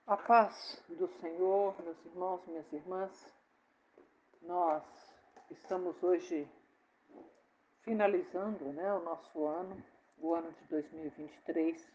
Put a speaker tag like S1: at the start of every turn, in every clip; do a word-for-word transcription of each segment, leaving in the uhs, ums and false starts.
S1: A paz do Senhor, meus irmãos, minhas irmãs, nós estamos hoje finalizando, né, o nosso ano, o ano de dois mil e vinte e três.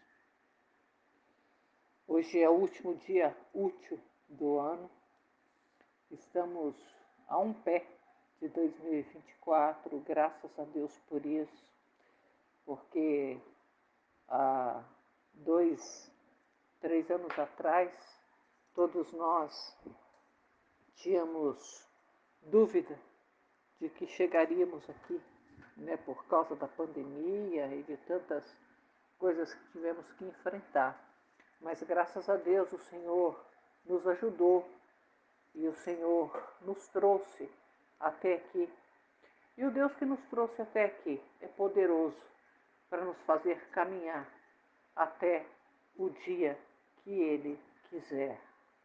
S1: Hoje é o último dia útil do ano. Estamos a um pé de dois mil e vinte e quatro, graças a Deus por isso, porque há dois, três anos atrás, todos nós tínhamos dúvida de que chegaríamos aqui, né, por causa da pandemia e de tantas coisas que tivemos que enfrentar. Mas graças a Deus o Senhor nos ajudou e o Senhor nos trouxe até aqui. E o Deus que nos trouxe até aqui é poderoso para nos fazer caminhar até o dia que Ele quiser.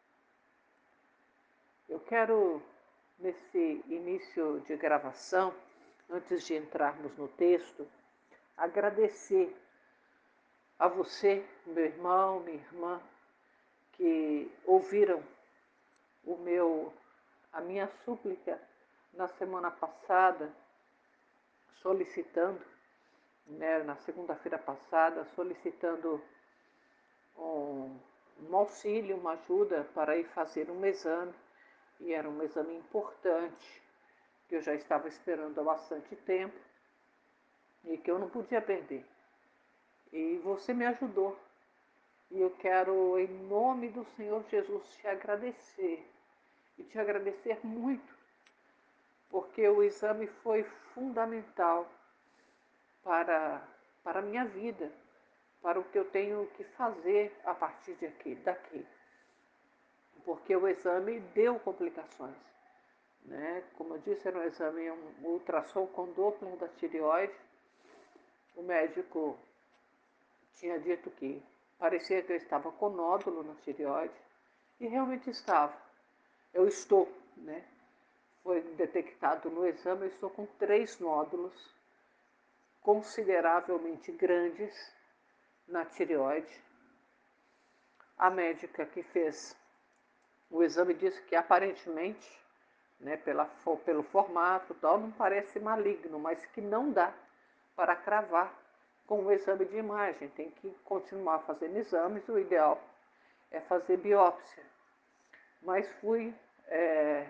S1: Eu quero, nesse início de gravação, antes de entrarmos no texto, agradecer a você, meu irmão, minha irmã, que ouviram o meu, a minha súplica na semana passada, solicitando, né, na segunda-feira passada, solicitando um, um auxílio, uma ajuda para ir fazer um exame, e era um exame importante, que eu já estava esperando há bastante tempo e que eu não podia perder. E você me ajudou. E eu quero, em nome do Senhor Jesus, te agradecer. E te agradecer muito, porque o exame foi fundamental para, para a minha vida, para o que eu tenho que fazer a partir de aqui, daqui. Porque o exame deu complicações. Né? Como eu disse, era um exame, um ultrassom com Doppler da tireoide. O médico tinha dito que parecia que eu estava com nódulo na tireoide, e realmente estava. Eu estou, né? Foi detectado no exame, eu estou com três nódulos consideravelmente grandes na tireoide. A médica que fez o exame disse que aparentemente, né, pela, pelo formato tal, não parece maligno, mas que não dá para cravar com o exame de imagem. Tem que continuar fazendo exames, o ideal é fazer biópsia. Mas fui é,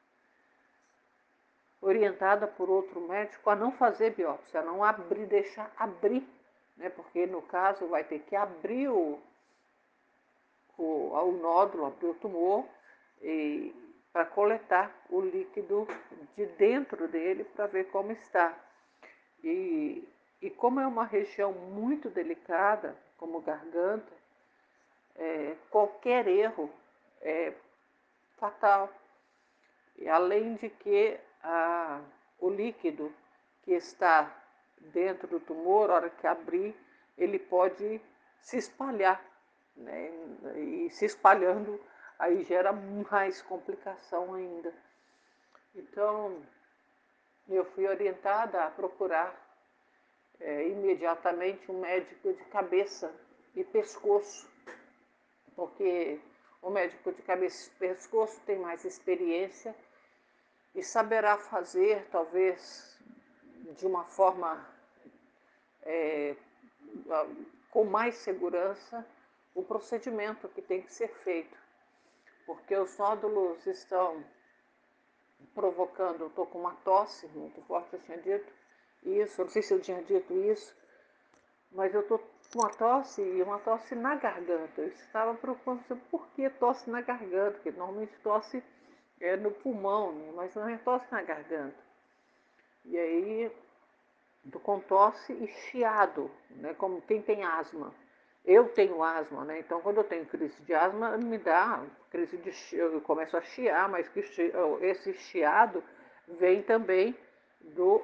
S1: orientada por outro médico a não fazer biópsia, a não abrir, deixar abrir, né, porque no caso vai ter que abrir o, o, o nódulo, abrir o tumor, e para coletar o líquido de dentro dele para ver como está. E, e como é uma região muito delicada, como garganta, é, qualquer erro é fatal. E além de que a, o líquido que está dentro do tumor, a hora que abrir, ele pode se espalhar, né? E se espalhando, aí gera mais complicação ainda. Então, eu fui orientada a procurar é, imediatamente um médico de cabeça e pescoço, porque o médico de cabeça e pescoço tem mais experiência e saberá fazer, talvez de uma forma é, com mais segurança, o procedimento que tem que ser feito. Porque os nódulos estão provocando, eu estou com uma tosse muito forte, eu tinha dito isso, eu não sei se eu tinha dito isso, mas eu estou com uma tosse, e uma tosse na garganta. Eu estava preocupando, por que tosse na garganta? Porque normalmente tosse é no pulmão, né? Mas não é tosse na garganta. E aí, estou com tosse e chiado, né? Como quem tem asma. Eu tenho asma, né? Então quando eu tenho crise de asma, me dá crise de chiado, eu começo a chiar, mas que esse chiado vem também do...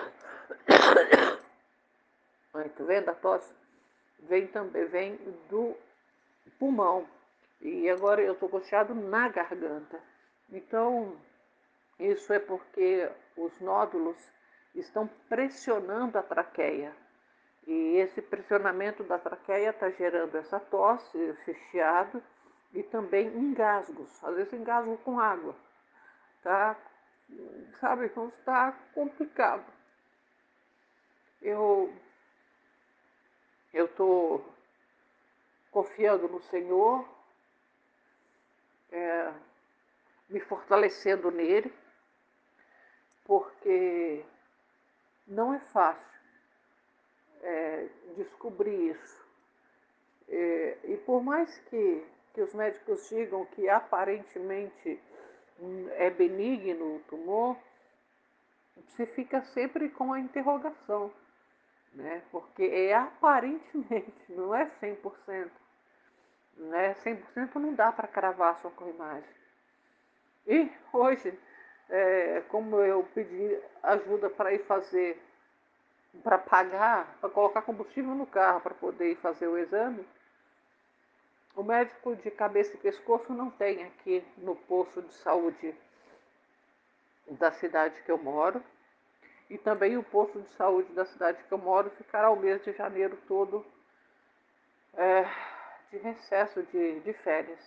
S1: Tá vendo a tosse? Vem também, vem do pulmão. E agora eu estou com chiado na garganta. Então, isso é porque os nódulos estão pressionando a traqueia. E esse pressionamento da traqueia está gerando essa tosse, esse chiado, e também engasgos, às vezes engasgo com água, tá? Sabe, então está complicado. Eu eu estou confiando no Senhor, é, me fortalecendo nele, porque não é fácil é, descobrir isso. É, e por mais que, que os médicos digam que aparentemente é benigno o tumor, você fica sempre com a interrogação, né? Porque é aparentemente, não é cem por cento. Né? cem por cento não dá para cravar só com imagem. E hoje, é, como eu pedi ajuda para ir fazer, para pagar, para colocar combustível no carro para poder ir fazer o exame, o médico de cabeça e pescoço não tem aqui no posto de saúde da cidade que eu moro. E também o posto de saúde da cidade que eu moro ficará o mês de janeiro todo é, de recesso de, de férias.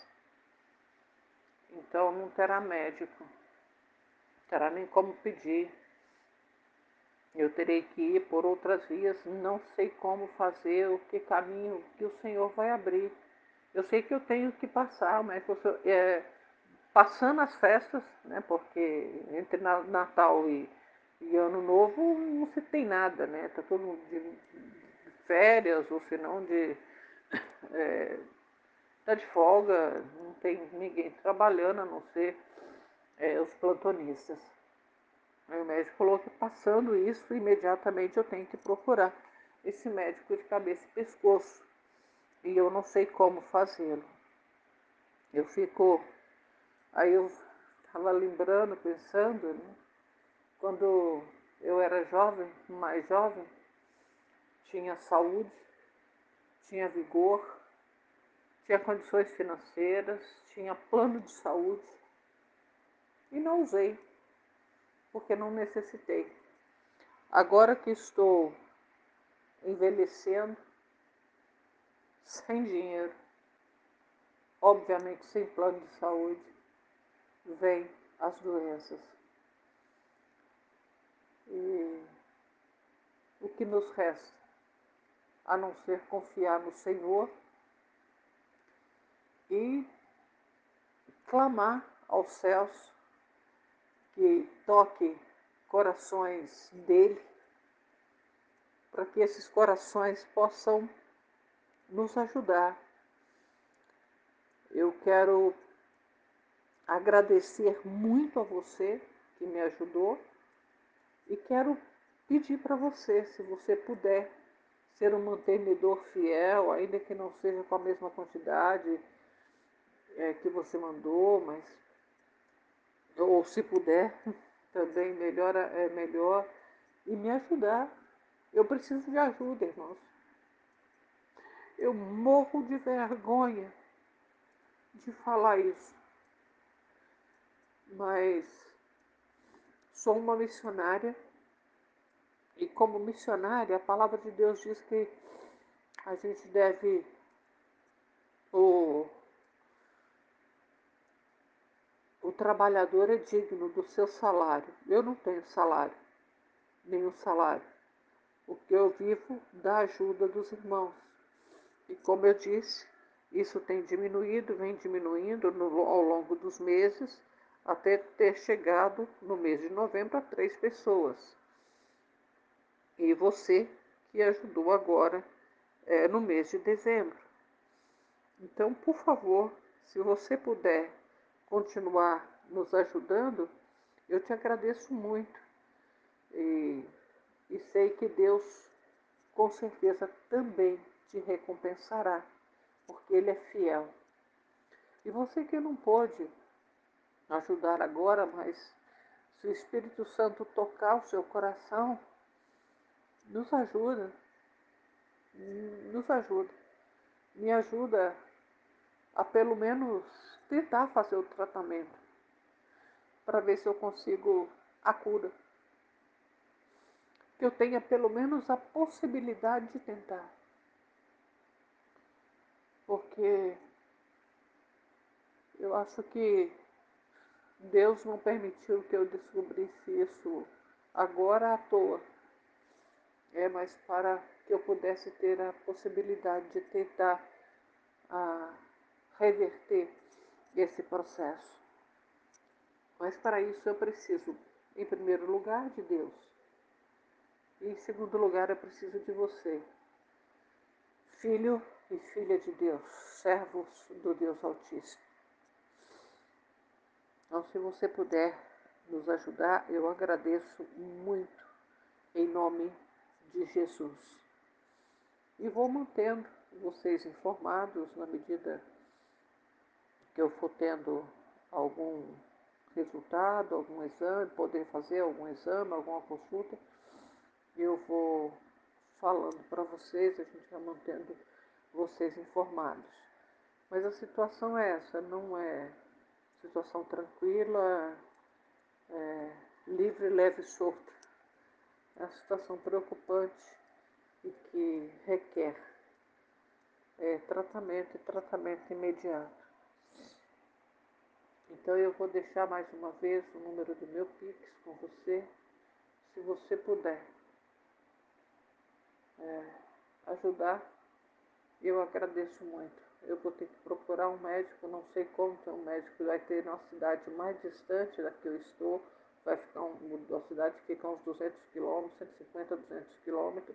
S1: Então não terá médico, não terá nem como pedir. Eu terei que ir por outras vias, não sei como fazer, o que caminho que o Senhor vai abrir. Eu sei que eu tenho que passar, mas é, passando as festas, né, porque entre Natal e, e Ano Novo não se tem nada, né? Está todo mundo de férias, ou se não de... É, tá de folga, não tem ninguém trabalhando, a não ser é, os plantonistas. Aí o médico falou que passando isso, imediatamente eu tenho que procurar esse médico de cabeça e pescoço. E eu não sei como fazê-lo. Eu fico... Aí eu estava lembrando, pensando, né? Quando eu era jovem, mais jovem, tinha saúde, tinha vigor, tinha condições financeiras, tinha plano de saúde e não usei, porque não necessitei. Agora que estou envelhecendo, sem dinheiro, obviamente sem plano de saúde, vem as doenças. E o que nos resta, a não ser confiar no Senhor e clamar aos céus que toque corações dele, para que esses corações possam nos ajudar. Eu quero agradecer muito a você que me ajudou e quero pedir para você, se você puder ser um mantenedor fiel, ainda que não seja com a mesma quantidade é, que você mandou, mas ou se puder, também melhor é melhor, e me ajudar. Eu preciso de ajuda, irmãos. Eu morro de vergonha de falar isso, mas sou uma missionária e como missionária a palavra de Deus diz que a gente deve o, o trabalhador é digno do seu salário. Eu não tenho salário, nenhum salário. O que eu vivo da ajuda dos irmãos. E como eu disse, isso tem diminuído, vem diminuindo no, ao longo dos meses, até ter chegado no mês de novembro a três pessoas. E você que ajudou agora é, no mês de dezembro. Então, por favor, se você puder continuar nos ajudando, eu te agradeço muito. E, e sei que Deus, com certeza, também te recompensará, porque Ele é fiel. E você que não pôde ajudar agora, mas se o Espírito Santo tocar o seu coração, nos ajuda. Nos ajuda. Me ajuda a pelo menos tentar fazer o tratamento, para ver se eu consigo a cura. Que eu tenha pelo menos a possibilidade de tentar. Porque eu acho que Deus não permitiu que eu descobrisse isso agora à toa. É, mas para que eu pudesse ter a possibilidade de tentar a, reverter esse processo. Mas para isso eu preciso, em primeiro lugar, de Deus. E em segundo lugar, eu preciso de você, filho e filha de Deus, servos do Deus Altíssimo. Então, se você puder nos ajudar, eu agradeço muito, em nome de Jesus. E vou mantendo vocês informados na medida que eu for tendo algum resultado, algum exame, poder fazer algum exame, alguma consulta, eu vou falando para vocês, a gente vai mantendo vocês informados. Mas a situação é essa, não é situação tranquila, é, livre, leve e solta. É uma situação preocupante e que requer é, tratamento e tratamento imediato. Então eu vou deixar mais uma vez o número do meu Pix com você, se você puder é, ajudar, eu agradeço muito. Eu vou ter que procurar um médico, não sei como que é um médico, vai ter na cidade mais distante da que eu estou, vai ficar um, a cidade fica uns duzentos quilômetros, cento e cinquenta, duzentos quilômetros,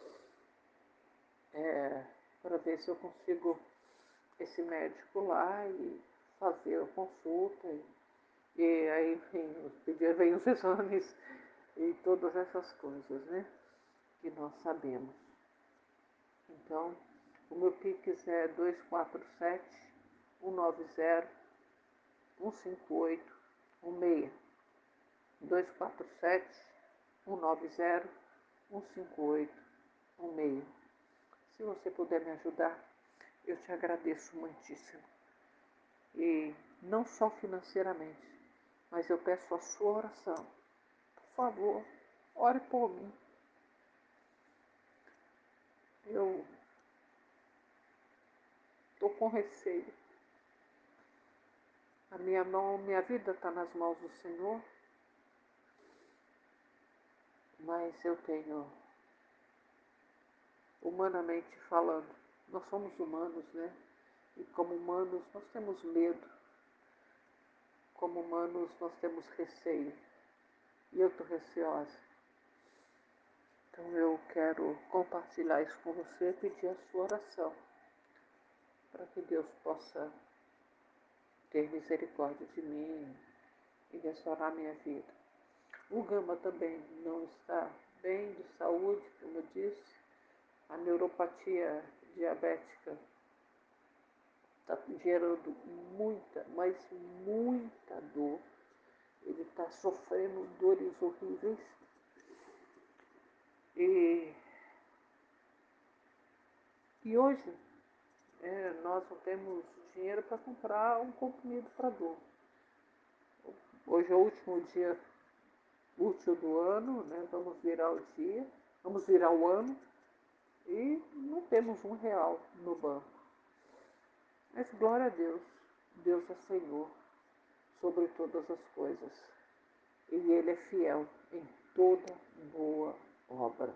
S1: é, para ver se eu consigo esse médico lá e fazer a consulta. E, e aí, enfim, pedir vem os exames e todas essas coisas, né? Que nós sabemos. Então, o meu Pix é dois quatro sete, um nove zero, um cinco oito um seis. dois quatro sete, um nove zero, um cinco oito um seis. Se você puder me ajudar, eu te agradeço muitíssimo. E não só financeiramente, mas eu peço a sua oração. Por favor, ore por mim. Eu estou com receio. A minha mão, minha vida está nas mãos do Senhor, mas eu tenho, humanamente falando, nós somos humanos, né? E como humanos nós temos medo, como humanos nós temos receio. E eu estou receosa. Então eu quero compartilhar isso com você e pedir a sua oração, para que Deus possa ter misericórdia de mim e restaurar minha vida. O Gama também não está bem de saúde, como eu disse. A neuropatia diabética está gerando muita, mas muita dor. Ele está sofrendo dores horríveis. E, e hoje é, nós não temos dinheiro para comprar um comprimido para dor. Hoje é o último dia útil do ano, né? Vamos virar o dia, vamos virar o ano e não temos um real no banco. Mas glória a Deus, Deus é Senhor sobre todas as coisas e Ele é fiel em toda boa obra.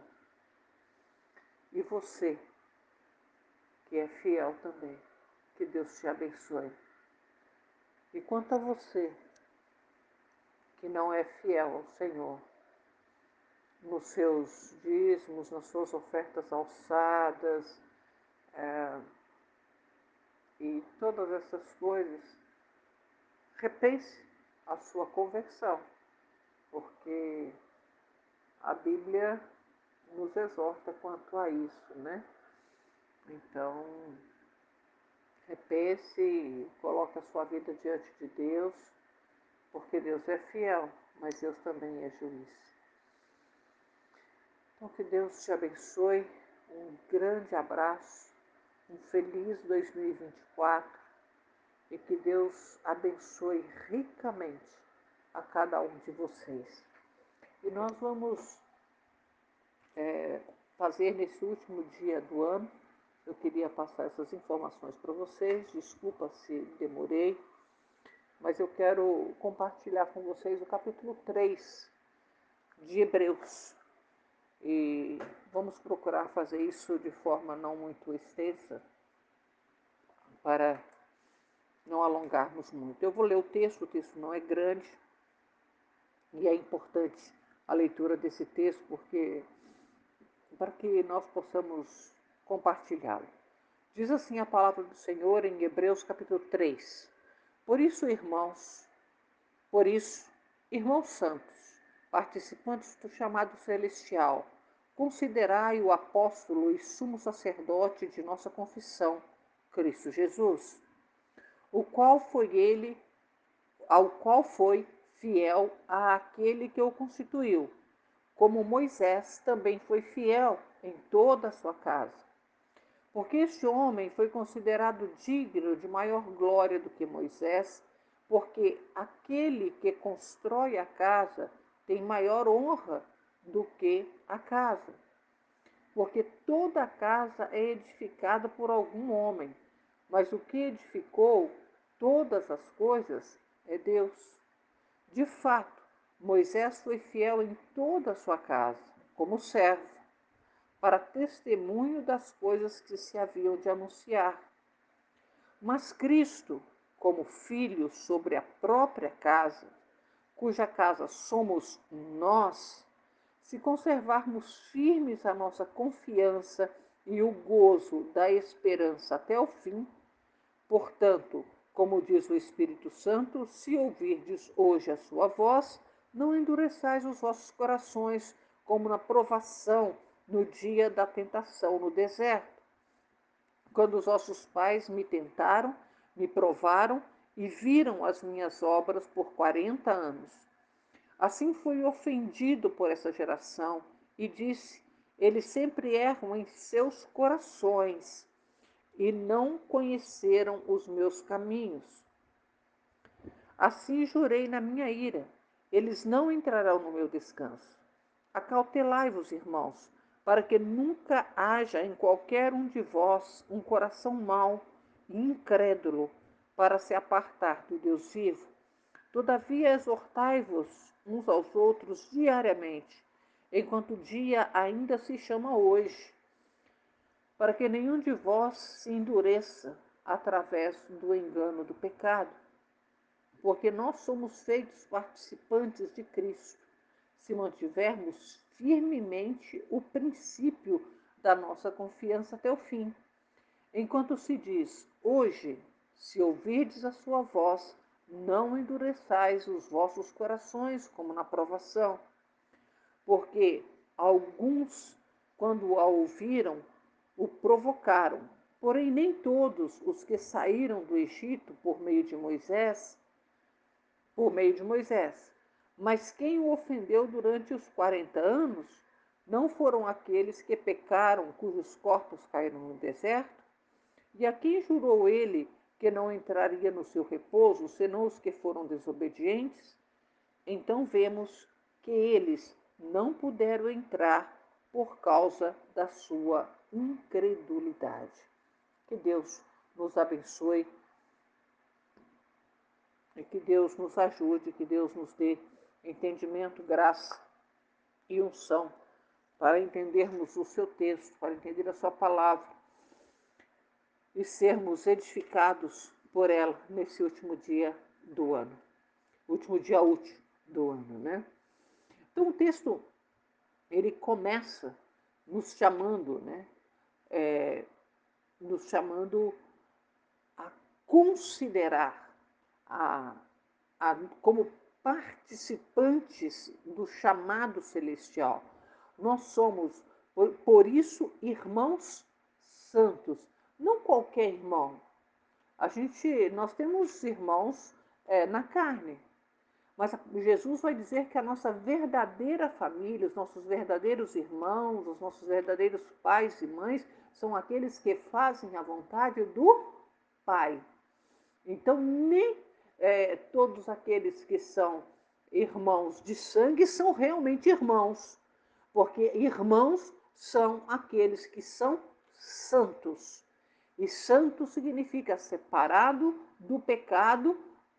S1: E você, que é fiel também, que Deus te abençoe. E quanto a você, que não é fiel ao Senhor, nos seus dízimos, nas suas ofertas alçadas, é, e todas essas coisas, repense a sua conversão, porque a Bíblia nos exorta quanto a isso, né? Então, repense e coloque a sua vida diante de Deus, porque Deus é fiel, mas Deus também é juiz. Então, que Deus te abençoe, um grande abraço, um feliz dois mil e vinte e quatro e que Deus abençoe ricamente a cada um de vocês. E nós vamos é, fazer nesse último dia do ano. Eu queria passar essas informações para vocês, desculpa se demorei, mas eu quero compartilhar com vocês o capítulo três de Hebreus. E vamos procurar fazer isso de forma não muito extensa, para não alongarmos muito. Eu vou ler o texto, o texto não é grande, e é importante a leitura desse texto, porque para que nós possamos compartilhá-lo. Diz assim a palavra do Senhor em Hebreus capítulo três. Por isso, irmãos, por isso, irmãos santos, participantes do chamado celestial, considerai o apóstolo e sumo sacerdote de nossa confissão, Cristo Jesus, o qual foi ele, ao qual foi fiel àquele que o constituiu, como Moisés também foi fiel em toda a sua casa. Porque este homem foi considerado digno de maior glória do que Moisés, porque aquele que constrói a casa tem maior honra do que a casa. Porque toda a casa é edificada por algum homem, mas o que edificou todas as coisas é Deus. De fato, Moisés foi fiel em toda a sua casa, como servo, para testemunho das coisas que se haviam de anunciar. Mas Cristo, como filho sobre a própria casa, cuja casa somos nós, se conservarmos firmes a nossa confiança e o gozo da esperança até o fim, portanto, como diz o Espírito Santo, se ouvirdes hoje a sua voz, não endureçais os vossos corações, como na provação no dia da tentação no deserto, quando os vossos pais me tentaram, me provaram e viram as minhas obras por quarenta anos. Assim fui ofendido por essa geração e disse: eles sempre erram em seus corações e não conheceram os meus caminhos. Assim jurei na minha ira: eles não entrarão no meu descanso. Acautelai-vos, irmãos, para que nunca haja em qualquer um de vós um coração mau e incrédulo para se apartar do Deus vivo. Todavia exortai-vos uns aos outros diariamente, enquanto o dia ainda se chama hoje, para que nenhum de vós se endureça através do engano do pecado. Porque nós somos feitos participantes de Cristo, se mantivermos firmemente o princípio da nossa confiança até o fim. Enquanto se diz, hoje, se ouvirdes a sua voz, não endureçais os vossos corações como na provação. Porque alguns, quando a ouviram, o provocaram. Porém, nem todos os que saíram do Egito por meio de Moisés, por meio de Moisés. Mas quem o ofendeu durante os quarenta anos não foram aqueles que pecaram, cujos corpos caíram no deserto? E a quem jurou ele que não entraria no seu repouso, senão os que foram desobedientes? Então vemos que eles não puderam entrar por causa da sua incredulidade. Que Deus nos abençoe e que Deus nos ajude, que Deus nos dê entendimento, graça e unção para entendermos o seu texto, para entender a sua palavra e sermos edificados por ela nesse último dia do ano, último dia útil do ano, né? Então o texto, ele começa nos chamando, né? É, nos chamando a considerar a, a, como participantes do chamado celestial. Nós somos, por, por isso, irmãos santos. Não qualquer irmão. A gente, nós temos irmãos é, na carne. Mas Jesus vai dizer que a nossa verdadeira família, os nossos verdadeiros irmãos, os nossos verdadeiros pais e mães, são aqueles que fazem a vontade do Pai. Então, nem é, todos aqueles que são irmãos de sangue são realmente irmãos, porque irmãos são aqueles que são santos. E santo significa separado do pecado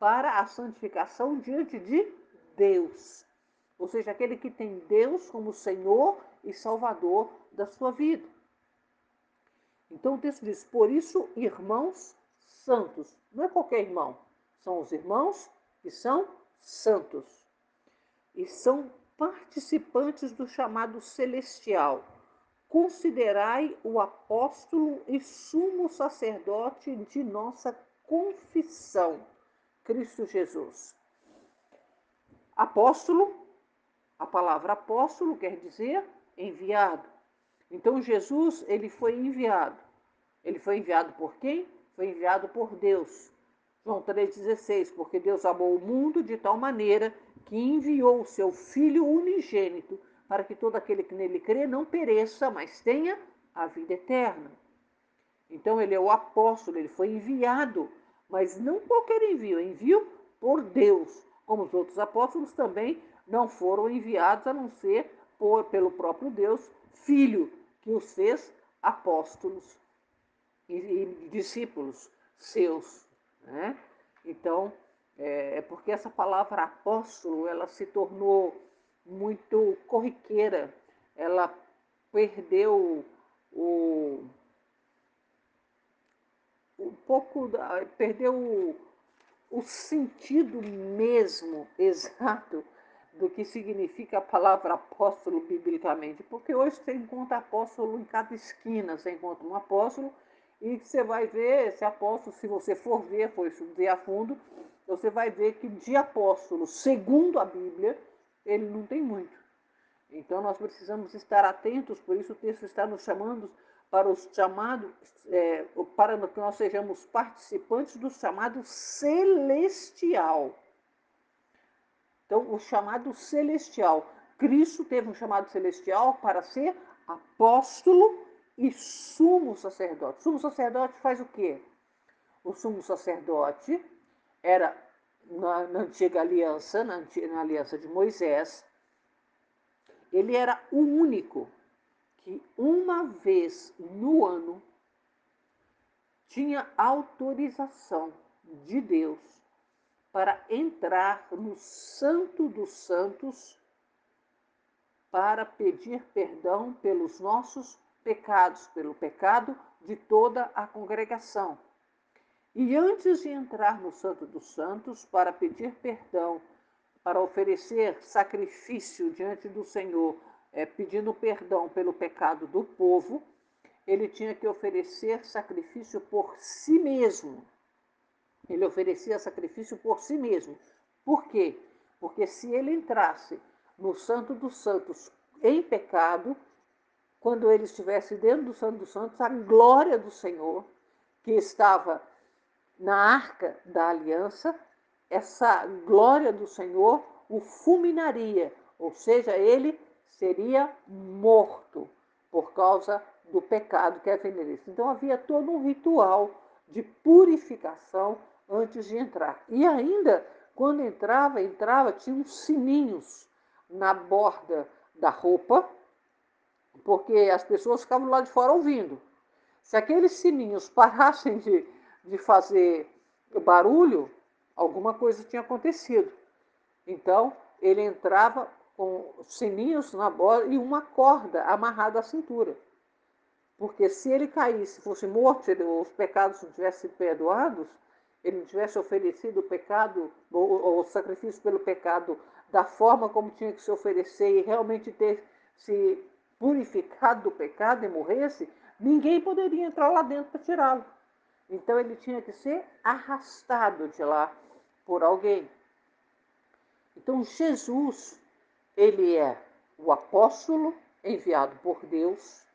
S1: para a santificação diante de Deus. Ou seja, aquele que tem Deus como Senhor e Salvador da sua vida. Então o texto diz, por isso, irmãos santos. Não é qualquer irmão, são os irmãos que são santos. E são participantes do chamado celestial. Considerai o apóstolo e sumo sacerdote de nossa confissão, Cristo Jesus. Apóstolo, a palavra apóstolo quer dizer enviado. Então Jesus, ele foi enviado. Ele foi enviado por quem? Foi enviado por Deus. João três dezesseis, porque Deus amou o mundo de tal maneira que enviou o seu Filho unigênito para que todo aquele que nele crê não pereça, mas tenha a vida eterna. Então ele é o apóstolo, ele foi enviado, mas não qualquer envio, envio por Deus, como os outros apóstolos também não foram enviados a não ser por, pelo próprio Deus, Filho, que os fez apóstolos e, e discípulos seus, né? Então, é, é porque essa palavra apóstolo, ela se tornou muito corriqueira, ela perdeu o, um pouco, da, perdeu o, o sentido mesmo exato do que significa a palavra apóstolo biblicamente, porque hoje você encontra apóstolo em cada esquina, você encontra um apóstolo e você vai ver esse apóstolo, se você for ver, for ver a fundo, você vai ver que de apóstolo, segundo a Bíblia, ele não tem muito. Então nós precisamos estar atentos, por isso o texto está nos chamando para os chamados, é, para que nós sejamos participantes do chamado celestial. Então, o chamado celestial. Cristo teve um chamado celestial para ser apóstolo e sumo sacerdote. Sumo sacerdote faz o quê? O sumo sacerdote era, na, na antiga aliança, na, antiga, na aliança de Moisés, ele era o único que uma vez no ano tinha autorização de Deus para entrar no Santo dos Santos para pedir perdão pelos nossos pecados, pelo pecado de toda a congregação. E antes de entrar no Santo dos Santos para pedir perdão, para oferecer sacrifício diante do Senhor, é, pedindo perdão pelo pecado do povo, ele tinha que oferecer sacrifício por si mesmo. Ele oferecia sacrifício por si mesmo. Por quê? Porque se ele entrasse no Santo dos Santos em pecado, quando ele estivesse dentro do Santo dos Santos, a glória do Senhor, que estava na arca da aliança, essa glória do Senhor o fulminaria, ou seja, ele seria morto por causa do pecado que havia nele. Então havia todo um ritual de purificação antes de entrar. E ainda, quando entrava, entrava, tinha uns sininhos na borda da roupa, porque as pessoas ficavam lá de fora ouvindo. Se aqueles sininhos parassem de, de fazer barulho, alguma coisa tinha acontecido. Então, ele entrava com sininhos na borda e uma corda amarrada à cintura. Porque se ele caísse, fosse morto, se os pecados não tivessem sido perdoados, ele não tivesse oferecido o pecado, ou o sacrifício pelo pecado, da forma como tinha que se oferecer e realmente ter se purificado do pecado e morresse, ninguém poderia entrar lá dentro para tirá-lo. Então ele tinha que ser arrastado de lá por alguém. Então Jesus, ele é o apóstolo enviado por Deus,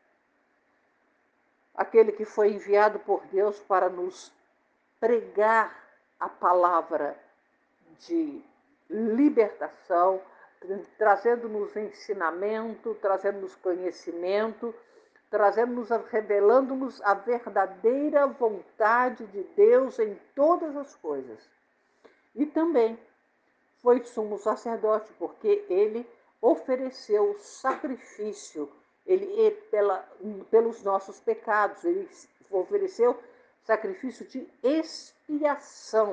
S1: aquele que foi enviado por Deus para nos pregar a palavra de libertação, trazendo-nos ensinamento, trazendo-nos conhecimento, trazendo-nos, revelando-nos a verdadeira vontade de Deus em todas as coisas. E também foi sumo sacerdote, porque ele ofereceu sacrifício ele, pela, pelos nossos pecados, ele ofereceu sacrifício de expiação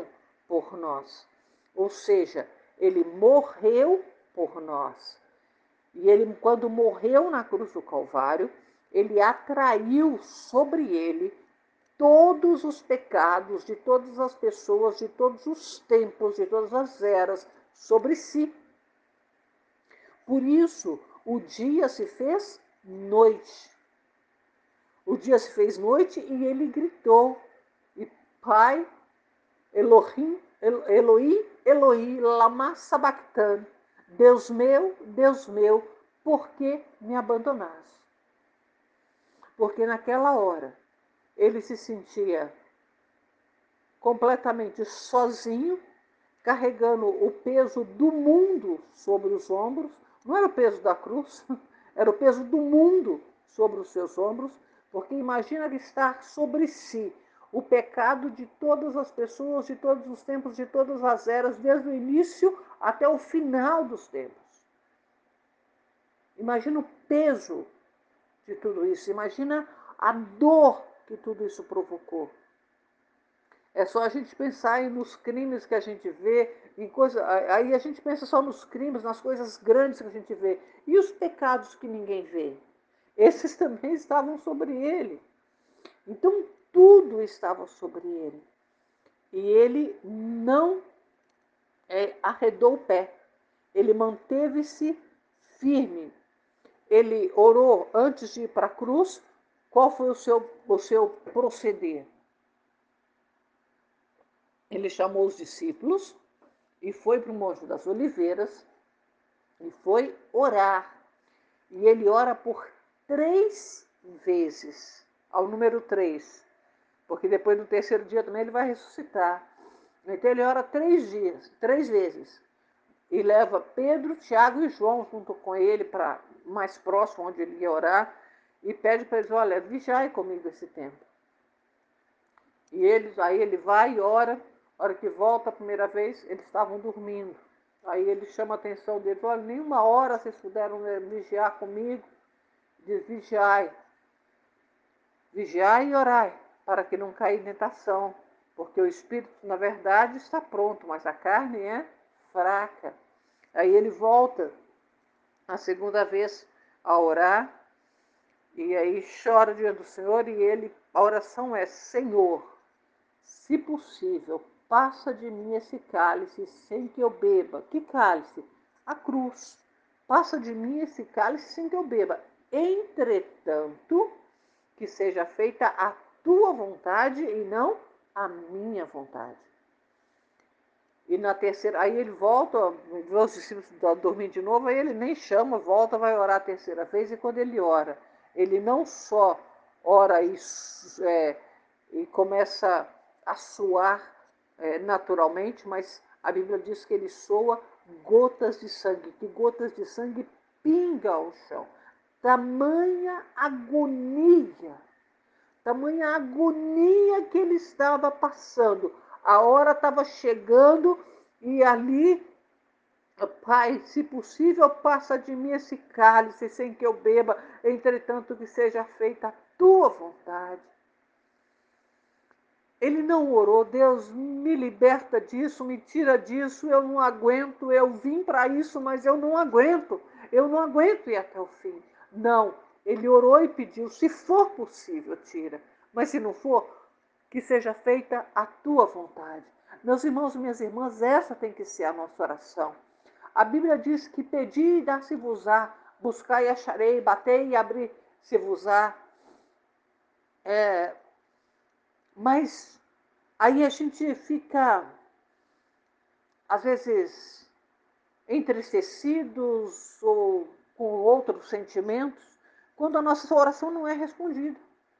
S1: por nós. Ou seja, ele morreu por nós. E ele, quando morreu na cruz do Calvário, ele atraiu sobre ele todos os pecados de todas as pessoas, de todos os tempos, de todas as eras, sobre si. Por isso, o dia se fez noite. O dia se fez noite e ele gritou. E Pai, Elohim, Eloi, Eloi, lama sabachthani. Deus meu, Deus meu, por que me abandonaste? Porque naquela hora ele se sentia completamente sozinho, carregando o peso do mundo sobre os ombros. Não era o peso da cruz, era o peso do mundo sobre os seus ombros, porque imagina estar sobre si o pecado de todas as pessoas, de todos os tempos, de todas as eras, desde o início até o final dos tempos. Imagina o peso de tudo isso, imagina a dor que tudo isso provocou. É só a gente pensar nos crimes que a gente vê, em coisa, aí a gente pensa só nos crimes, nas coisas grandes que a gente vê. E os pecados que ninguém vê? Esses também estavam sobre ele. Então tudo estava sobre ele. E ele não é, arredou o pé. Ele manteve-se firme. Ele orou antes de ir para a cruz. Qual foi o seu, o seu proceder? Ele chamou os discípulos e foi para o Monte das Oliveiras e foi orar. E ele ora por três vezes, ao número três, porque depois no terceiro dia também ele vai ressuscitar. Então ele ora três dias, três vezes, e leva Pedro, Tiago e João junto com ele para mais próximo onde ele ia orar e pede para eles: olha, vigiai comigo esse tempo. E eles, aí ele vai e ora. A hora que volta a primeira vez, eles estavam dormindo. Aí ele chama a atenção deles: olha, nenhuma hora vocês puderam vigiar comigo. Diz: vigiai. Vigiai e orai, para que não caia em tentação. Porque o espírito, na verdade, está pronto, mas a carne é fraca. Aí ele volta a segunda vez a orar. E aí chora diante do Senhor. E ele, a oração é: Senhor, se possível, passa de mim esse cálice sem que eu beba. Que cálice? A cruz. Passa de mim esse cálice sem que eu beba. Entretanto, que seja feita a tua vontade e não a minha vontade. E na terceira, aí ele volta, os discípulos dormir de novo, aí ele nem chama, volta, vai orar a terceira vez, e quando ele ora, ele não só ora e, é, e começa a suar é, naturalmente, mas a Bíblia diz que ele soa gotas de sangue, que gotas de sangue pingam ao chão. Tamanha agonia, tamanha agonia que ele estava passando. A hora estava chegando e ali, Pai, se possível, passa de mim esse cálice sem que eu beba, entretanto que seja feita a tua vontade. Ele não orou: Deus, me liberta disso, me tira disso, eu não aguento, eu vim para isso, mas eu não aguento, eu não aguento ir até o fim. Não, ele orou e pediu: se for possível, tira, mas se não for, que seja feita a tua vontade. Meus irmãos e minhas irmãs, essa tem que ser a nossa oração. A Bíblia diz que pedi e dar-se-vos-á, buscai e acharei, batei e abri-se-vos-á. É, mas aí a gente fica, às vezes, entristecidos ou com outros sentimentos, quando a nossa oração não é respondida.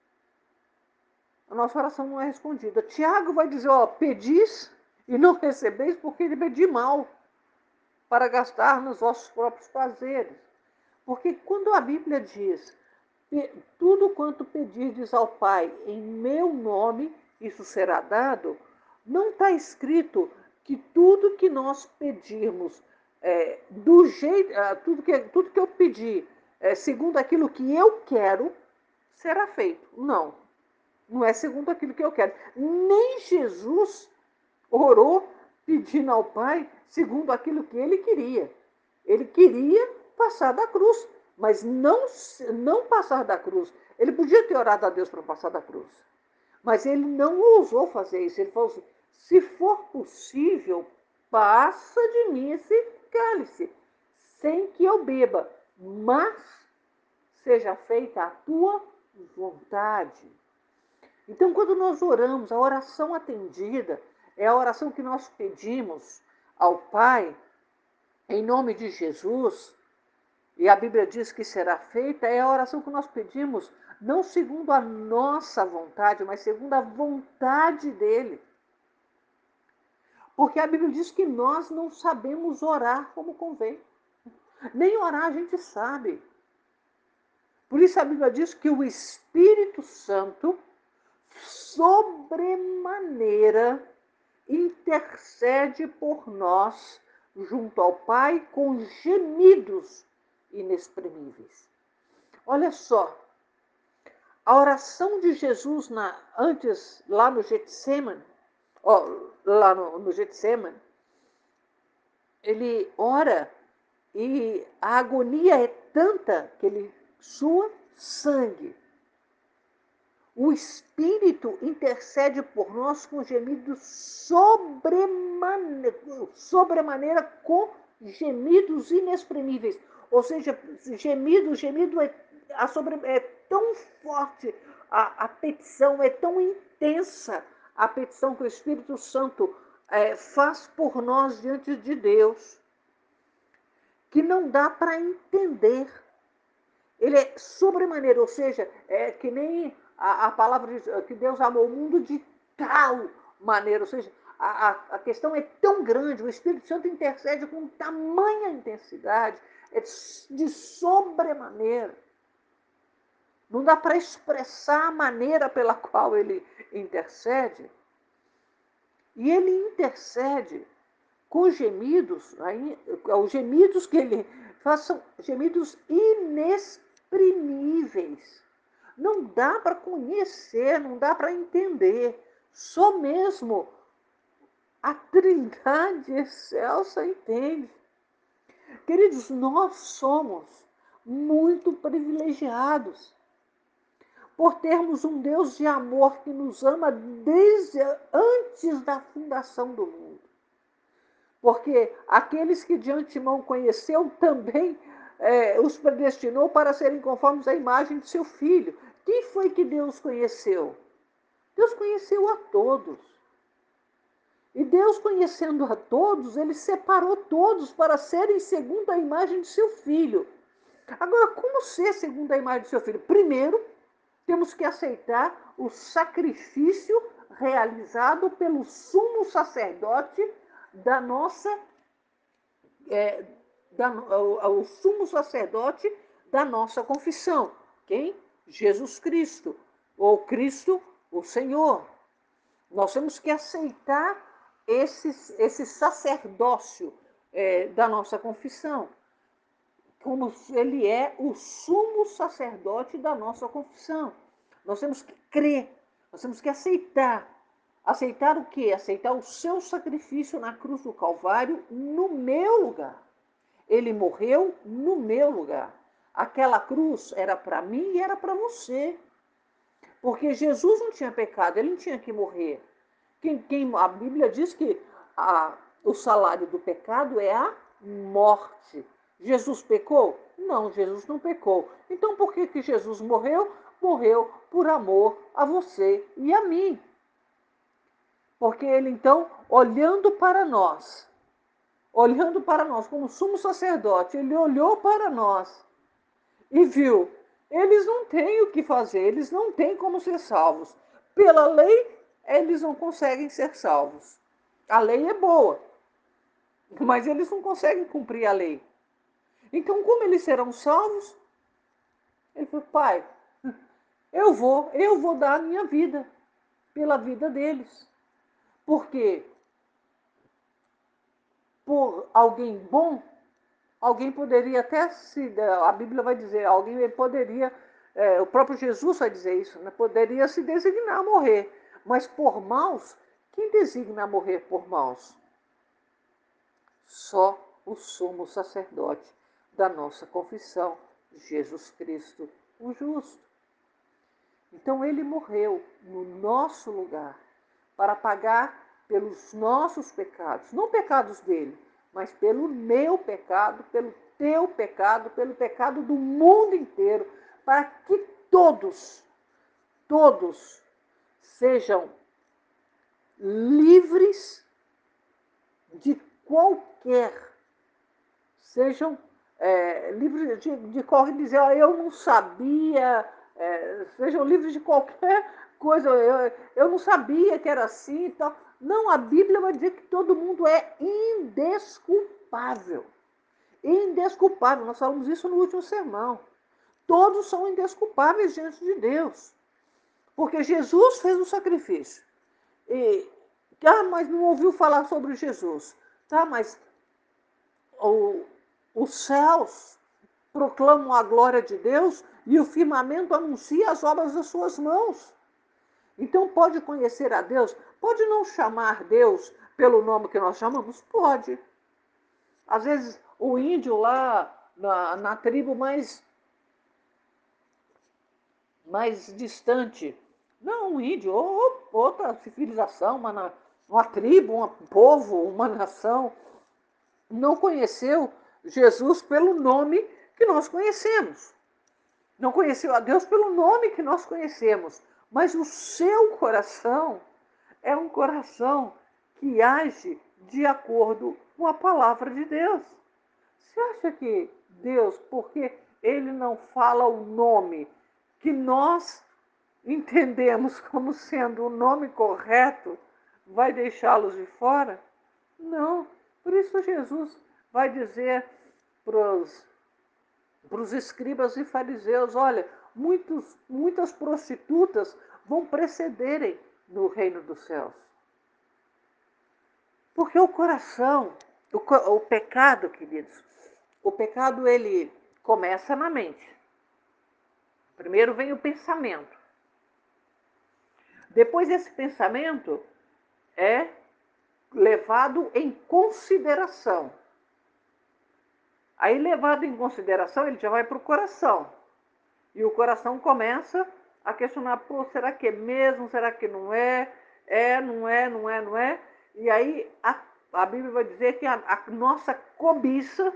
S1: A nossa oração não é respondida. Tiago vai dizer: ó, pedis e não recebeis porque ele pedi mal, para gastar nos vossos próprios prazeres. Porque quando a Bíblia diz: tudo quanto pedirdes ao Pai em meu nome, isso será dado, não está escrito que tudo que nós pedirmos, é, do jeito, tudo, que, tudo que eu pedir, é, segundo aquilo que eu quero, será feito. Não. Não é segundo aquilo que eu quero. Nem Jesus orou pedindo ao Pai segundo aquilo que ele queria. Ele queria passar da cruz, mas não, não passar da cruz. Ele podia ter orado a Deus para passar da cruz, mas ele não ousou fazer isso. Ele falou assim, se for possível, passa de mim esse cálice, sem que eu beba, mas seja feita a tua vontade. Então, quando nós oramos, a oração atendida é a oração que nós pedimos ao Pai, em nome de Jesus, e a Bíblia diz que será feita, é a oração que nós pedimos, não segundo a nossa vontade, mas segundo a vontade dele. Porque a Bíblia diz que nós não sabemos orar como convém. Nem orar a gente sabe. Por isso a Bíblia diz que o Espírito Santo, sobremaneira, intercede por nós junto ao Pai com gemidos inexprimíveis. Olha só, a oração de Jesus na, antes, lá no Getsemane, ó, lá no, no Getsemane, ele ora e a agonia é tanta que ele sua sangue. O Espírito intercede por nós com gemidos sobremaneira, sobremaneira com gemidos inexprimíveis. Ou seja, gemido, gemido é, a sobre, é tão forte, a, a petição é tão intensa, a petição que o Espírito Santo é, faz por nós diante de Deus, que não dá para entender. Ele é sobremaneira, ou seja, é que nem a, a palavra diz que Deus amou o mundo de tal maneira, ou seja, a, a, a questão é tão grande, o Espírito Santo intercede com tamanha intensidade, é de sobremaneira. Não dá para expressar a maneira pela qual ele intercede. E ele intercede com gemidos, aí, os gemidos que ele faz são gemidos inexprimíveis. Não dá para conhecer, não dá para entender. Só mesmo a Trindade excelsa entende. Queridos, nós somos muito privilegiados por termos um Deus de amor que nos ama desde antes da fundação do mundo. Porque aqueles que de antemão conheceu também é, os predestinou para serem conformes à imagem de seu Filho. Quem foi que Deus conheceu? Deus conheceu a todos. E Deus, conhecendo a todos, ele separou todos para serem segundo a imagem de seu Filho. Agora, como ser segundo a imagem de seu Filho? Primeiro, temos que aceitar o sacrifício realizado pelo sumo sacerdote da nossa, é, da, o, o sumo sacerdote da nossa confissão. Quem? Jesus Cristo, ou Cristo, o Senhor. Nós temos que aceitar esse, esse sacerdócio é, da nossa confissão, como ele é o sumo sacerdote da nossa confissão. Nós temos que crer, nós temos que aceitar. Aceitar o quê? Aceitar o seu sacrifício na cruz do Calvário no meu lugar. Ele morreu no meu lugar. Aquela cruz era para mim e era para você. Porque Jesus não tinha pecado, ele não tinha que morrer. Quem, quem, a Bíblia diz que a, o salário do pecado é a morte. Jesus pecou? Não, Jesus não pecou. Então por que, que Jesus morreu? Morreu por amor a você e a mim. Porque ele então, olhando para nós, olhando para nós como sumo sacerdote, ele olhou para nós e viu, eles não têm o que fazer, eles não têm como ser salvos. Pela lei, eles não conseguem ser salvos. A lei é boa, mas eles não conseguem cumprir a lei. Então, como eles serão salvos? Ele falou, pai, eu vou, eu vou dar a minha vida pela vida deles. Porque por alguém bom, alguém poderia até se, a Bíblia vai dizer, alguém poderia, é, o próprio Jesus vai dizer isso, né, poderia se designar a morrer. Mas por maus, quem designa a morrer por maus? só o sumo sacerdote da nossa confissão, Jesus Cristo, o justo. Então ele morreu no nosso lugar para pagar pelos nossos pecados, não pecados dele, mas pelo meu pecado, pelo teu pecado, pelo pecado do mundo inteiro, para que todos, todos sejam livres de qualquer, sejam é, livres de, de qualquer dizer, oh, eu não sabia, é, sejam livres de qualquer coisa, eu, eu não sabia que era assim e tal. Não, a Bíblia vai dizer que todo mundo é indesculpável. Indesculpável, nós falamos isso no último sermão. Todos são indesculpáveis diante de Deus. Porque Jesus fez o sacrifício. E, ah, mas não ouviu falar sobre Jesus. Tá, mas o, os céus proclamam a glória de Deus e o firmamento anuncia as obras das suas mãos. Então pode conhecer a Deus, pode não chamar Deus pelo nome que nós chamamos? Pode. Às vezes o índio lá na, na tribo mais, mais distante, não um índio, ou outra civilização, uma, uma tribo, um povo, uma nação, não conheceu Jesus pelo nome que nós conhecemos. Não conheceu a Deus pelo nome que nós conhecemos. Mas o seu coração é um coração que age de acordo com a palavra de Deus. Você acha que Deus, porque ele não fala o nome que nós entendemos como sendo o nome correto, vai deixá-los de fora? Não. Por isso Jesus vai dizer para os escribas e fariseus, olha, muitos, muitas prostitutas vão precederem no reino dos céus. Porque o coração, o, o pecado, queridos, o pecado ele começa na mente. Primeiro vem o pensamento. Depois esse pensamento é levado em consideração. Aí, levado em consideração, ele já vai para o coração. E o coração começa a questionar, pô, será que é mesmo? Será que não é? É, não é, não é, não é? E aí a, a Bíblia vai dizer que a, a nossa cobiça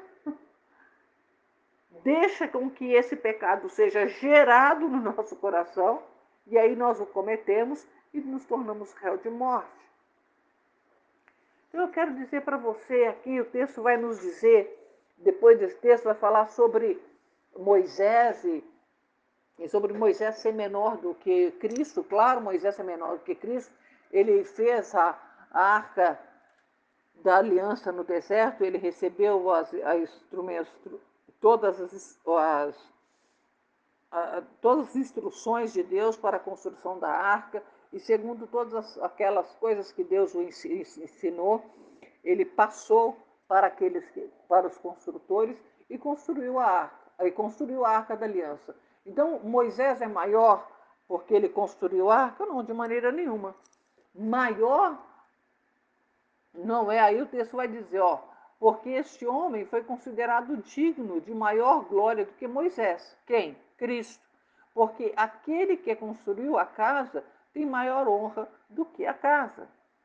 S1: deixa com que esse pecado seja gerado no nosso coração, e aí nós o cometemos e nos tornamos réu de morte. Então eu quero dizer para você aqui, o texto vai nos dizer, depois desse texto vai falar sobre Moisés e, e sobre Moisés ser menor do que Cristo. Claro, Moisés é menor do que Cristo. Ele fez a, a arca da aliança no deserto, ele recebeu as, as instrumentos, todas as, as, a, todas as instruções de Deus para a construção da arca, e segundo todas aquelas coisas que Deus o ensinou, ele passou para, aqueles, para os construtores e construiu a arca, e construiu a arca da aliança. Então, Moisés é maior porque ele construiu a arca? Não, de maneira nenhuma. Maior não é, aí o texto vai dizer, ó, porque este homem foi considerado digno de maior glória do que Moisés. Quem? Cristo. Porque aquele que construiu a casa tem maior honra do que a casa.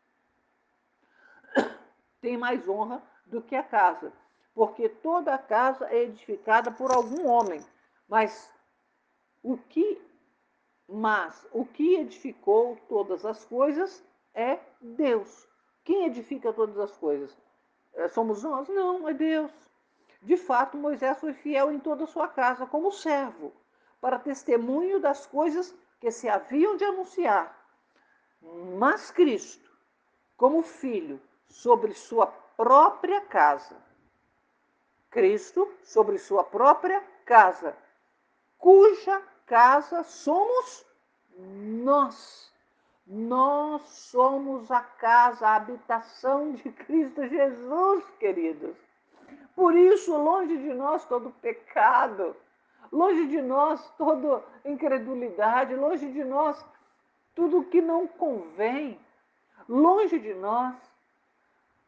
S1: Tem mais honra do que a casa. Porque toda a casa é edificada por algum homem. Mas o que, mas, o que edificou todas as coisas é Deus. Quem edifica todas as coisas? Somos nós? Não, é Deus. De fato, Moisés foi fiel em toda a sua casa como servo, para testemunho das coisas que se haviam de anunciar. Mas Cristo, como filho, sobre sua própria casa. Cristo sobre sua própria casa, cuja casa somos nós. Nós somos a casa, a habitação de Cristo Jesus, queridos. Por isso, longe de nós todo pecado, longe de nós toda incredulidade, longe de nós tudo que não convém, longe de nós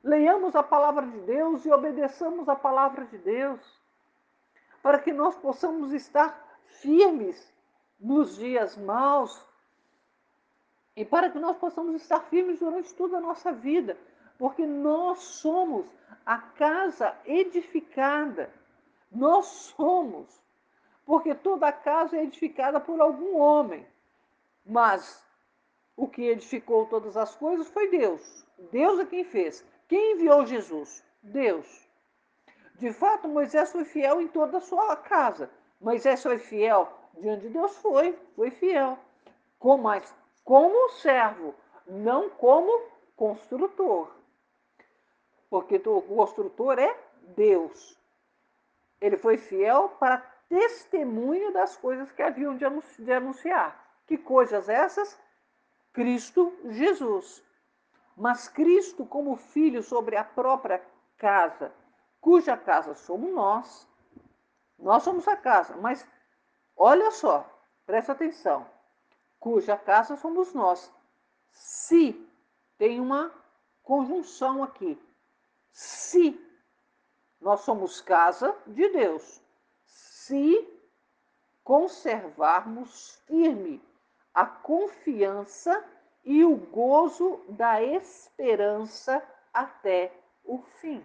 S1: Leiamos a palavra de Deus e obedeçamos a palavra de Deus, para que nós possamos estar firmes nos dias maus e para que nós possamos estar firmes durante toda a nossa vida, porque nós somos a casa edificada. Nós somos, porque toda casa é edificada por algum homem, mas o que edificou todas as coisas foi Deus. Deus é quem fez. Quem enviou Jesus? Deus. De fato, Moisés foi fiel em toda a sua casa. Moisés foi fiel diante de Deus? Foi, foi fiel. Como, mas como servo, não como construtor. Porque o construtor é Deus. Ele foi fiel para testemunho das coisas que haviam de anunciar. Que coisas essas? Cristo Jesus. Mas Cristo como filho sobre a própria casa, cuja casa somos nós. Nós somos a casa, mas olha só, presta atenção. Cuja casa somos nós. Se, tem uma conjunção aqui. Se nós somos casa de Deus, se conservarmos firme a confiança e o gozo da esperança até o fim.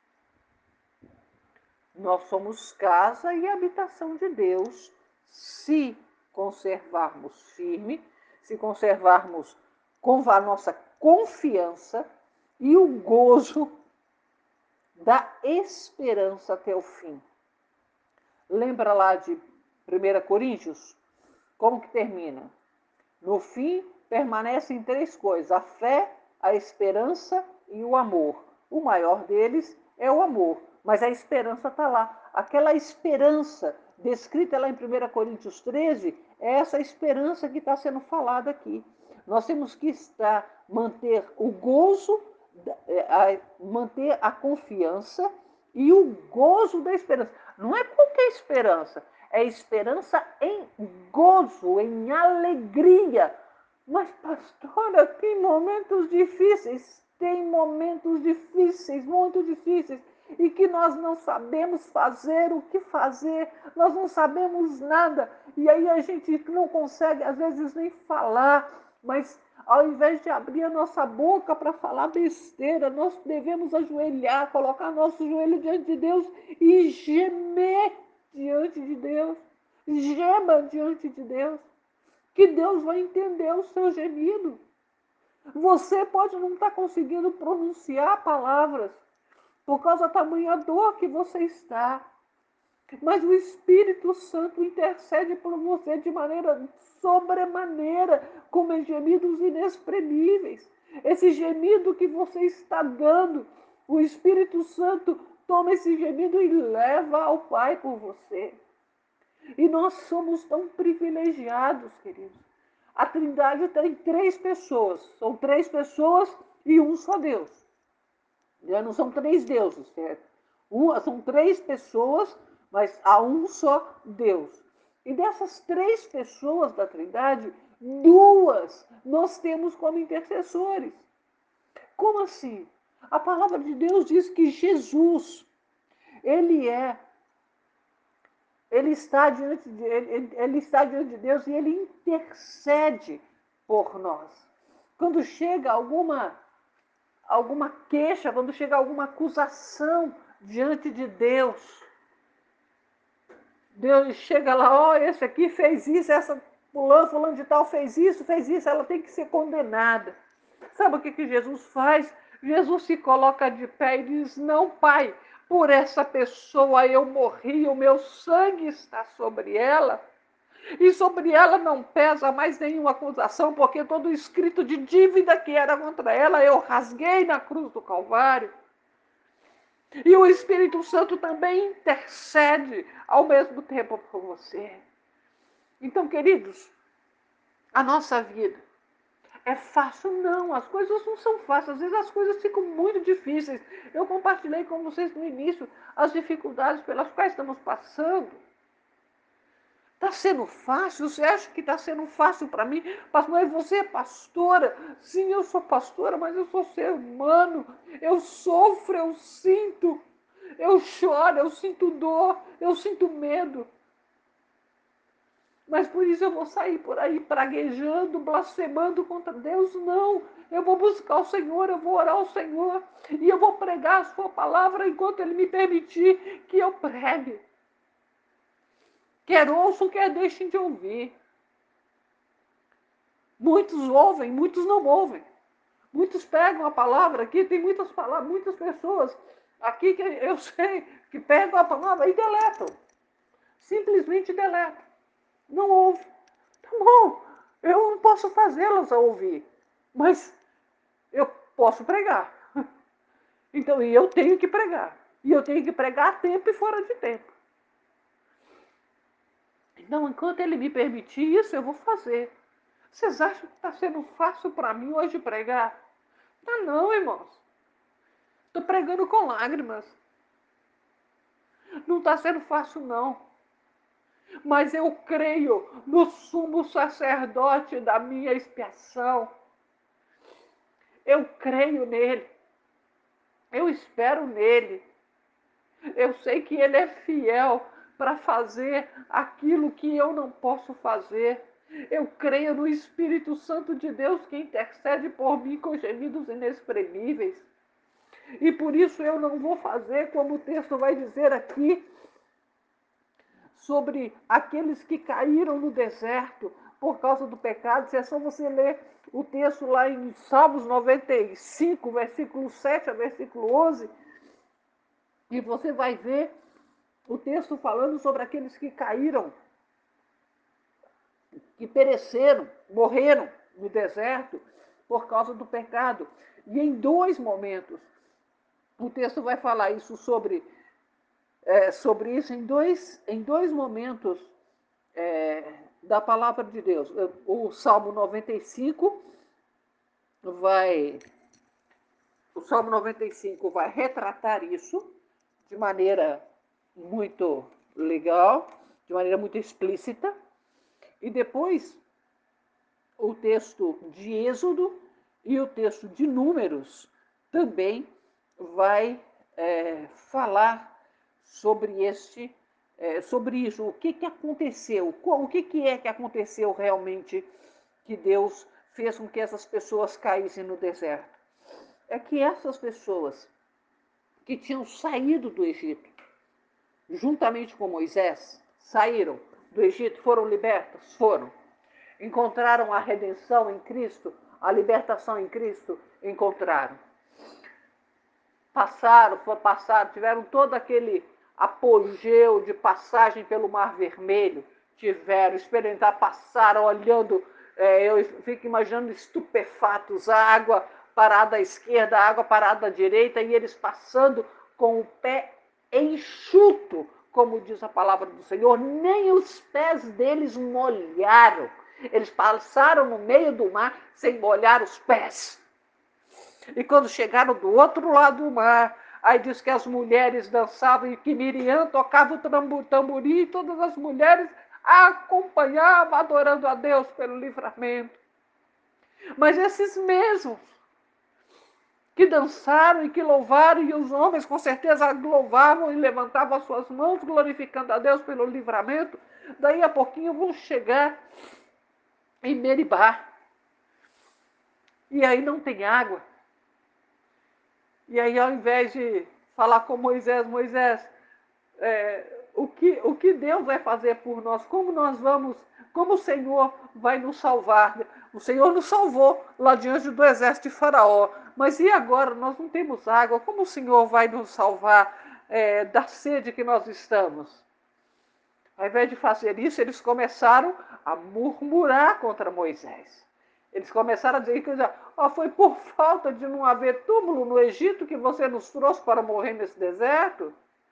S1: Nós somos casa e habitação de Deus se conservarmos firme, se conservarmos com a nossa confiança e o gozo da esperança até o fim. Lembra lá de primeira Coríntios? Como que termina? No fim, permanecem três coisas: a fé, a esperança e o amor. O maior deles é o amor, mas a esperança está lá. Aquela esperança descrita lá em primeira Coríntios treze, é essa esperança que está sendo falada aqui. Nós temos que estar, manter o gozo, manter a confiança e o gozo da esperança. Não é qualquer esperança, é esperança em gozo, em alegria. Mas, pastora, tem momentos difíceis, tem momentos difíceis, muito difíceis, e que nós não sabemos fazer o que fazer, nós não sabemos nada, e aí a gente não consegue, às vezes, nem falar, mas ao invés de abrir a nossa boca para falar besteira, nós devemos ajoelhar, colocar nosso joelho diante de Deus e gemer diante de Deus. Gema diante de Deus, que Deus vai entender o seu gemido. Você pode não estar conseguindo pronunciar palavras por causa da tamanha dor que você está, mas o Espírito Santo intercede por você de maneira sobremaneira, com gemidos inexprimíveis. Esse gemido que você está dando, o Espírito Santo toma esse gemido e leva ao Pai por você. E nós somos tão privilegiados, queridos. A Trindade tem três pessoas. São três pessoas e um só Deus. Não são três deuses, certo? Uma, são três pessoas, mas há um só Deus. E dessas três pessoas da Trindade, duas nós temos como intercessores. Como assim? A palavra de Deus diz que Jesus, ele é Ele está, diante de, ele, ele está diante de Deus e ele intercede por nós. Quando chega alguma, alguma queixa, quando chega alguma acusação diante de Deus, Deus chega lá, ó, oh, esse aqui fez isso, essa fulano, fulano de tal fez isso, fez isso, ela tem que ser condenada. Sabe o que, que Jesus faz? Jesus se coloca de pé e diz, não, Pai, por essa pessoa eu morri, o meu sangue está sobre ela, e sobre ela não pesa mais nenhuma acusação, porque todo o escrito de dívida que era contra ela eu rasguei na cruz do Calvário. E o Espírito Santo também intercede ao mesmo tempo por você. Então, queridos, a nossa vida é fácil? Não, as coisas não são fáceis, às vezes as coisas ficam muito difíceis. Eu compartilhei com vocês no início as dificuldades pelas quais estamos passando. Está sendo fácil? Você acha que está sendo fácil para mim? Mas você é pastora? Sim, eu sou pastora, mas eu sou ser humano. Eu sofro, eu sinto, eu choro, eu sinto dor, eu sinto medo. Mas por isso eu vou sair por aí praguejando, blasfemando contra Deus? Não. Eu vou buscar o Senhor, eu vou orar ao Senhor. E eu vou pregar a sua palavra enquanto Ele me permitir que eu pregue. Quer ouçam, quer deixem de ouvir. Muitos ouvem, muitos não ouvem. Muitos pegam a palavra aqui, tem muitas palavras, muitas pessoas aqui que eu sei que pegam a palavra e deletam. Simplesmente deletam. Não ouve. Tá bom, eu não posso fazê-las a ouvir, mas eu posso pregar. Então, e eu tenho que pregar. E eu tenho que pregar a tempo e fora de tempo. Então, enquanto Ele me permitir isso, eu vou fazer. Vocês acham que está sendo fácil para mim hoje pregar? Tá não, irmãos. Estou pregando com lágrimas. Não está sendo fácil, não. Mas eu creio no sumo sacerdote da minha expiação. Eu creio nele. Eu espero nele. Eu sei que ele é fiel para fazer aquilo que eu não posso fazer. Eu creio no Espírito Santo de Deus que intercede por mim com gemidos inexprimíveis. E por isso eu não vou fazer como o texto vai dizer aqui, sobre aqueles que caíram no deserto por causa do pecado. Se é só você ler o texto lá em Salmos noventa e cinco, versículo sete a versículo onze, e você vai ver o texto falando sobre aqueles que caíram, que pereceram, morreram no deserto por causa do pecado. E em dois momentos, o texto vai falar isso sobre, é, sobre isso em dois, em dois momentos é, da palavra de Deus. O Salmo noventa e cinco vai, o Salmo noventa e cinco vai retratar isso de maneira muito legal, de maneira muito explícita. E depois o texto de Êxodo e o texto de Números também vai é, falar sobre este, é, sobre isso, o que, que aconteceu, o que, que é que aconteceu realmente que Deus fez com que essas pessoas caíssem no deserto. É que essas pessoas que tinham saído do Egito, juntamente com Moisés, saíram do Egito, foram libertas? Foram. Encontraram a redenção em Cristo, a libertação em Cristo? Encontraram. Passaram, foi passado, tiveram todo aquele apogeu de passagem pelo Mar Vermelho, tiveram, experimentaram, passaram olhando, é, eu fico imaginando estupefatos, a água parada à esquerda, a água parada à direita, e eles passando com o pé enxuto, como diz a palavra do Senhor, nem os pés deles molharam. Eles passaram no meio do mar sem molhar os pés. E quando chegaram do outro lado do mar, aí diz que as mulheres dançavam e que Miriam tocava o tamborim e todas as mulheres acompanhavam, adorando a Deus pelo livramento. Mas esses mesmos que dançaram e que louvaram, e os homens com certeza louvavam e levantavam as suas mãos, glorificando a Deus pelo livramento, daí a pouquinho vão chegar em Meribá. E aí não tem água. E aí, ao invés de falar com Moisés, Moisés, é, o, que, o que Deus vai fazer por nós? Como nós vamos, como o Senhor vai nos salvar? O Senhor nos salvou lá diante do exército de Faraó. Mas e agora? Nós não temos água. Como o Senhor vai nos salvar é, da sede que nós estamos? Ao invés de fazer isso, eles começaram a murmurar contra Moisés. Eles começaram a dizer que oh, foi por falta de não haver túmulo no Egito que você nos trouxe para morrer nesse deserto.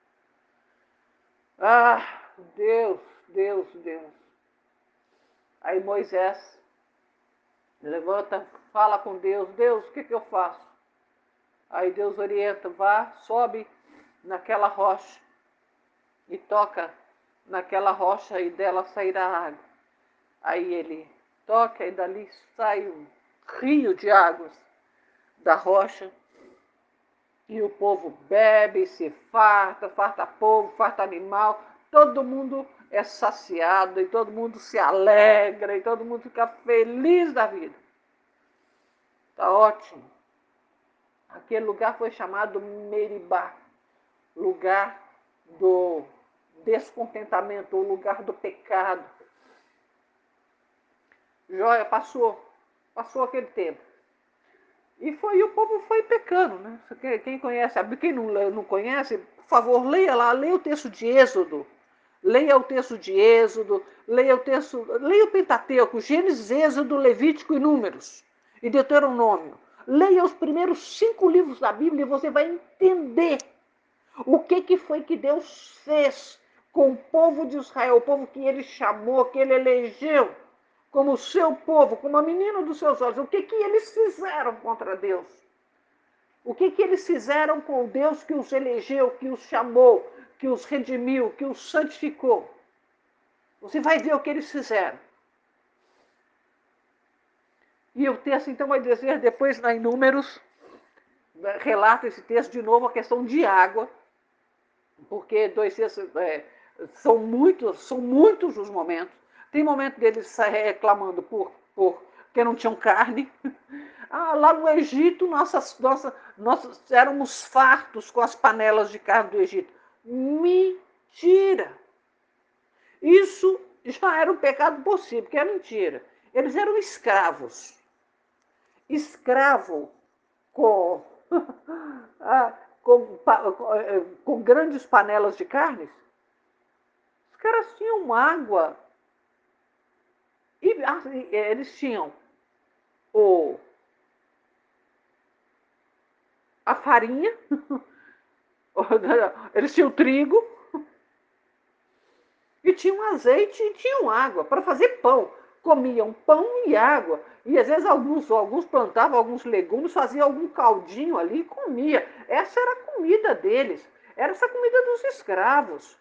S1: Ah, Deus, Deus, Deus. Aí Moisés levanta, fala com Deus, Deus, o que, que eu faço? Aí Deus orienta, vá, sobe naquela rocha e toca naquela rocha e dela sairá água. Aí ele toca e dali sai um rio de águas da rocha. E o povo bebe, se farta, farta povo, farta animal. Todo mundo é saciado e todo mundo se alegra e todo mundo fica feliz da vida. Tá ótimo. Aquele lugar foi chamado Meribá, lugar do descontentamento, o lugar do pecado. Joia, passou, passou aquele tempo. E foi, o povo foi pecando, né? Quem conhece, quem não, não conhece, por favor, leia lá, leia o texto de Êxodo. Leia o texto de Êxodo, leia o texto, leia o Pentateuco, Gênesis, Êxodo, Levítico e Números, e Deuteronômio. Leia os primeiros cinco livros da Bíblia e você vai entender o que, que foi que Deus fez com o povo de Israel, o povo que ele chamou, que ele elegeu como seu povo, como a menina dos seus olhos. O que, que eles fizeram contra Deus? O que, que eles fizeram com o Deus que os elegeu, que os chamou, que os redimiu, que os santificou? Você vai ver o que eles fizeram. E o texto, então, vai dizer, depois, em Números, relata esse texto de novo, a questão de água, porque dois textos, é, são, muitos, são muitos os momentos. Tem momento deles reclamando por, por que não tinham carne. Ah, lá no Egito, nossas, nossa, nós éramos fartos com as panelas de carne do Egito. Mentira! Isso já era um pecado possível, que é mentira. Eles eram escravos. Escravo com, com, com grandes panelas de carnes. Os caras tinham água. E eles tinham o, a farinha, eles tinham trigo, e tinham azeite e tinham água para fazer pão. Comiam pão e água. E às vezes alguns, alguns plantavam alguns legumes, faziam algum caldinho ali e comia. Essa era a comida deles. Era essa comida dos escravos.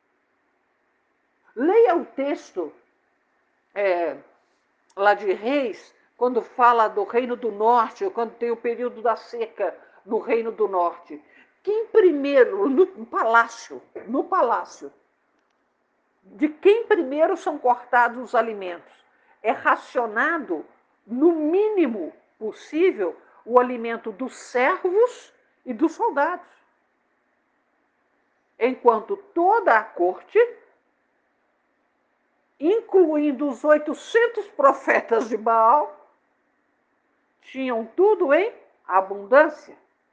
S1: Leia o texto é, lá de Reis, quando fala do Reino do Norte, ou quando tem o período da seca no Reino do Norte. Quem primeiro, no palácio, no palácio, de quem primeiro são cortados os alimentos? É racionado, no mínimo possível, o alimento dos servos e dos soldados. Enquanto toda a corte, incluindo os oitocentos profetas de Baal, tinham tudo em abundância.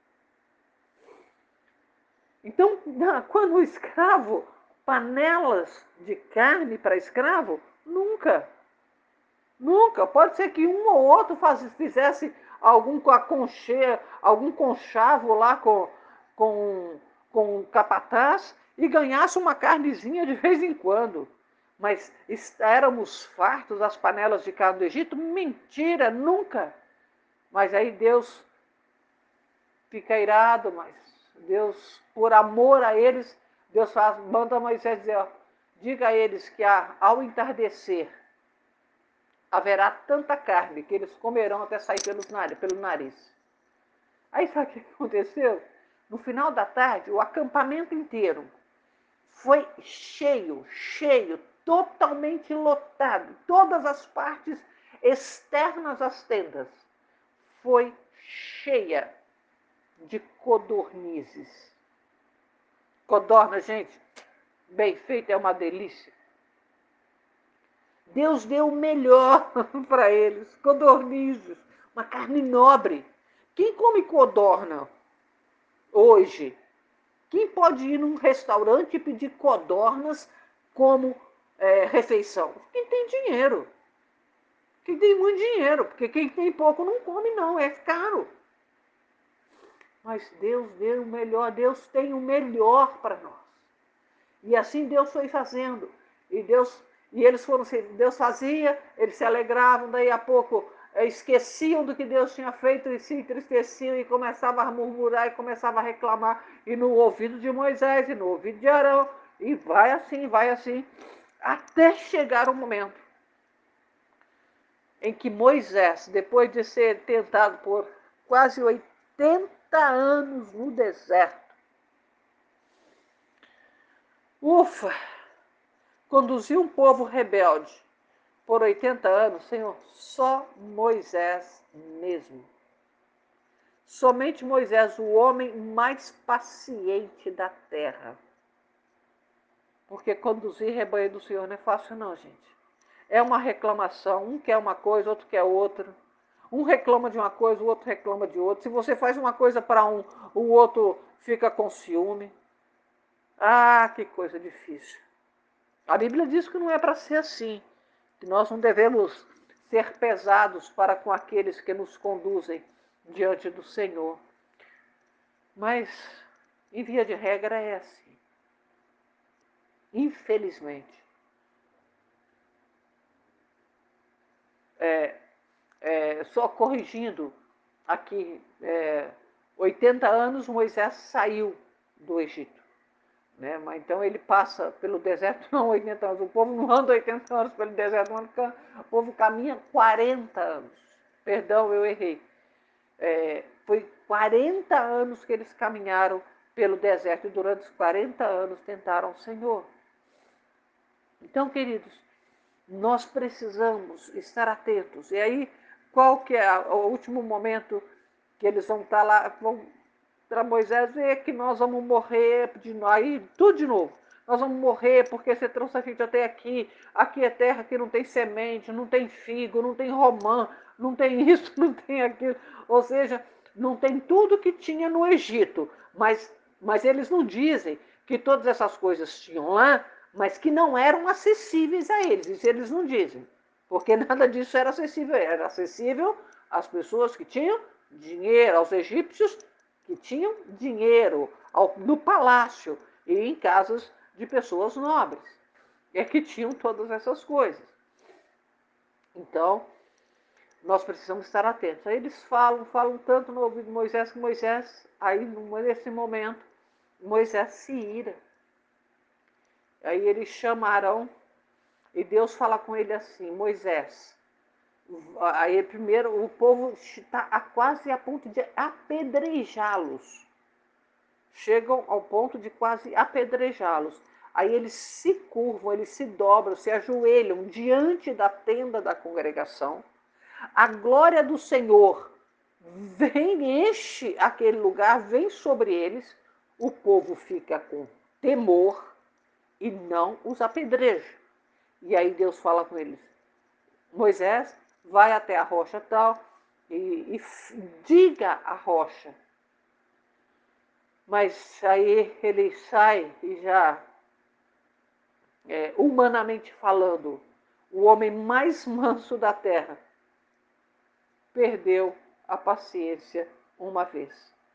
S1: Então, quando o escravo, panelas de carne para escravo, nunca. Nunca. Pode ser que um ou outro faz, fizesse algum aconche, algum conchavo lá com, com, com o capataz e ganhasse uma carnezinha de vez em quando. Mas éramos fartos das panelas de carne do Egito? Mentira, nunca. Mas aí Deus fica irado, mas Deus, por amor a eles, Deus faz, manda Moisés dizer, ó, diga a eles que ao entardecer haverá tanta carne que eles comerão até sair pelos nariz, pelo nariz. Aí sabe o que aconteceu? No final da tarde, o acampamento inteiro foi cheio, cheio, totalmente lotado. Todas as partes externas às tendas foi cheia de codornizes. Codorna, gente, bem feito, é uma delícia. Deus deu o melhor para eles, codornizes, uma carne nobre. Quem come codorna hoje? Quem pode ir num restaurante e pedir codornas como é, refeição? Quem tem dinheiro. Quem tem muito dinheiro, porque quem tem pouco não come não, é caro. Mas Deus deu o melhor, Deus tem o melhor para nós. E assim Deus foi fazendo. E Deus, e eles foram, Deus fazia, eles se alegravam, daí a pouco esqueciam do que Deus tinha feito e se entristeciam e começavam a murmurar e começavam a reclamar. E no ouvido de Moisés, e no ouvido de Arão, E vai assim, vai assim, até chegar o momento em que Moisés, depois de ser tentado por quase oitenta anos no deserto, ufa, conduziu um povo rebelde por oitenta anos, Senhor, só Moisés mesmo. Somente Moisés, o homem mais paciente da terra. Porque conduzir rebanho do Senhor não é fácil não, gente. É uma reclamação, um quer uma coisa, outro quer outra. Um reclama de uma coisa, o outro reclama de outra. Se você faz uma coisa para um, o outro fica com ciúme. Ah, que coisa difícil. A Bíblia diz que não é para ser assim, que nós não devemos ser pesados para com aqueles que nos conduzem diante do Senhor. Mas, em via de regra, é assim. Infelizmente. É, é, só corrigindo aqui, é, oitenta anos Moisés saiu do Egito. Né? Mas então ele passa pelo deserto, não oitenta anos. O povo não anda oitenta anos pelo deserto, o povo caminha quarenta anos. Perdão, eu errei. É, foi quarenta anos que eles caminharam pelo deserto e durante os quarenta anos tentaram o Senhor. Então, queridos, nós precisamos estar atentos. E aí, qual que é o último momento que eles vão estar lá, vão para Moisés ver que nós vamos morrer, de aí tudo de novo. Nós vamos morrer porque você trouxe a gente até aqui. Aqui é terra que não tem semente, não tem figo, não tem romã, não tem isso, não tem aquilo. Ou seja, não tem tudo que tinha no Egito. Mas, mas eles não dizem que todas essas coisas tinham lá, mas que não eram acessíveis a eles. Isso eles não dizem. Porque nada disso era acessível. Era acessível às pessoas que tinham dinheiro, aos egípcios que tinham dinheiro no palácio e em casas de pessoas nobres. É que tinham todas essas coisas. Então, nós precisamos estar atentos. Aí eles falam, falam tanto no ouvido de Moisés que Moisés, aí nesse momento, Moisés se ira. Aí eles chamaram e Deus fala com ele assim, Moisés, aí primeiro o povo está quase a ponto de apedrejá-los. Chegam ao ponto de quase apedrejá-los. Aí eles se curvam, eles se dobram, se ajoelham diante da tenda da congregação. A glória do Senhor vem, enche aquele lugar, vem sobre eles. O povo fica com temor e não os apedreja. E aí Deus fala com eles, Moisés, vai até a rocha tal e, e diga à rocha. Mas aí ele sai e já, é, humanamente falando, o homem mais manso da terra perdeu a paciência uma vez.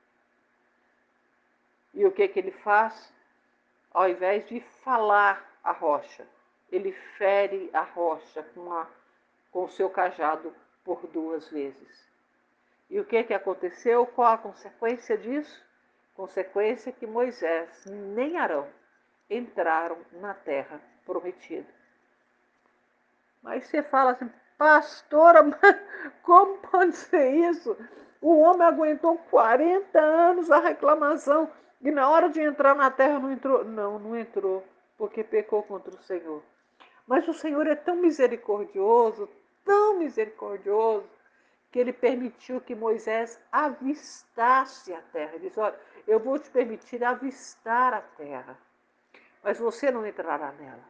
S1: E o que, que ele faz? Ao invés de falar a rocha, ele fere a rocha com, a, com o seu cajado por duas vezes. E o que, que aconteceu? Qual a consequência disso? Consequência que Moisés nem Arão entraram na terra prometida. Mas você fala assim, pastora, como pode ser isso? O homem aguentou quarenta anos a reclamação e na hora de entrar na terra não entrou. Não, não entrou, porque pecou contra o Senhor. Mas o Senhor é tão misericordioso, tão misericordioso, que ele permitiu que Moisés avistasse a terra. Ele disse, olha, eu vou te permitir avistar a terra, mas você não entrará nela,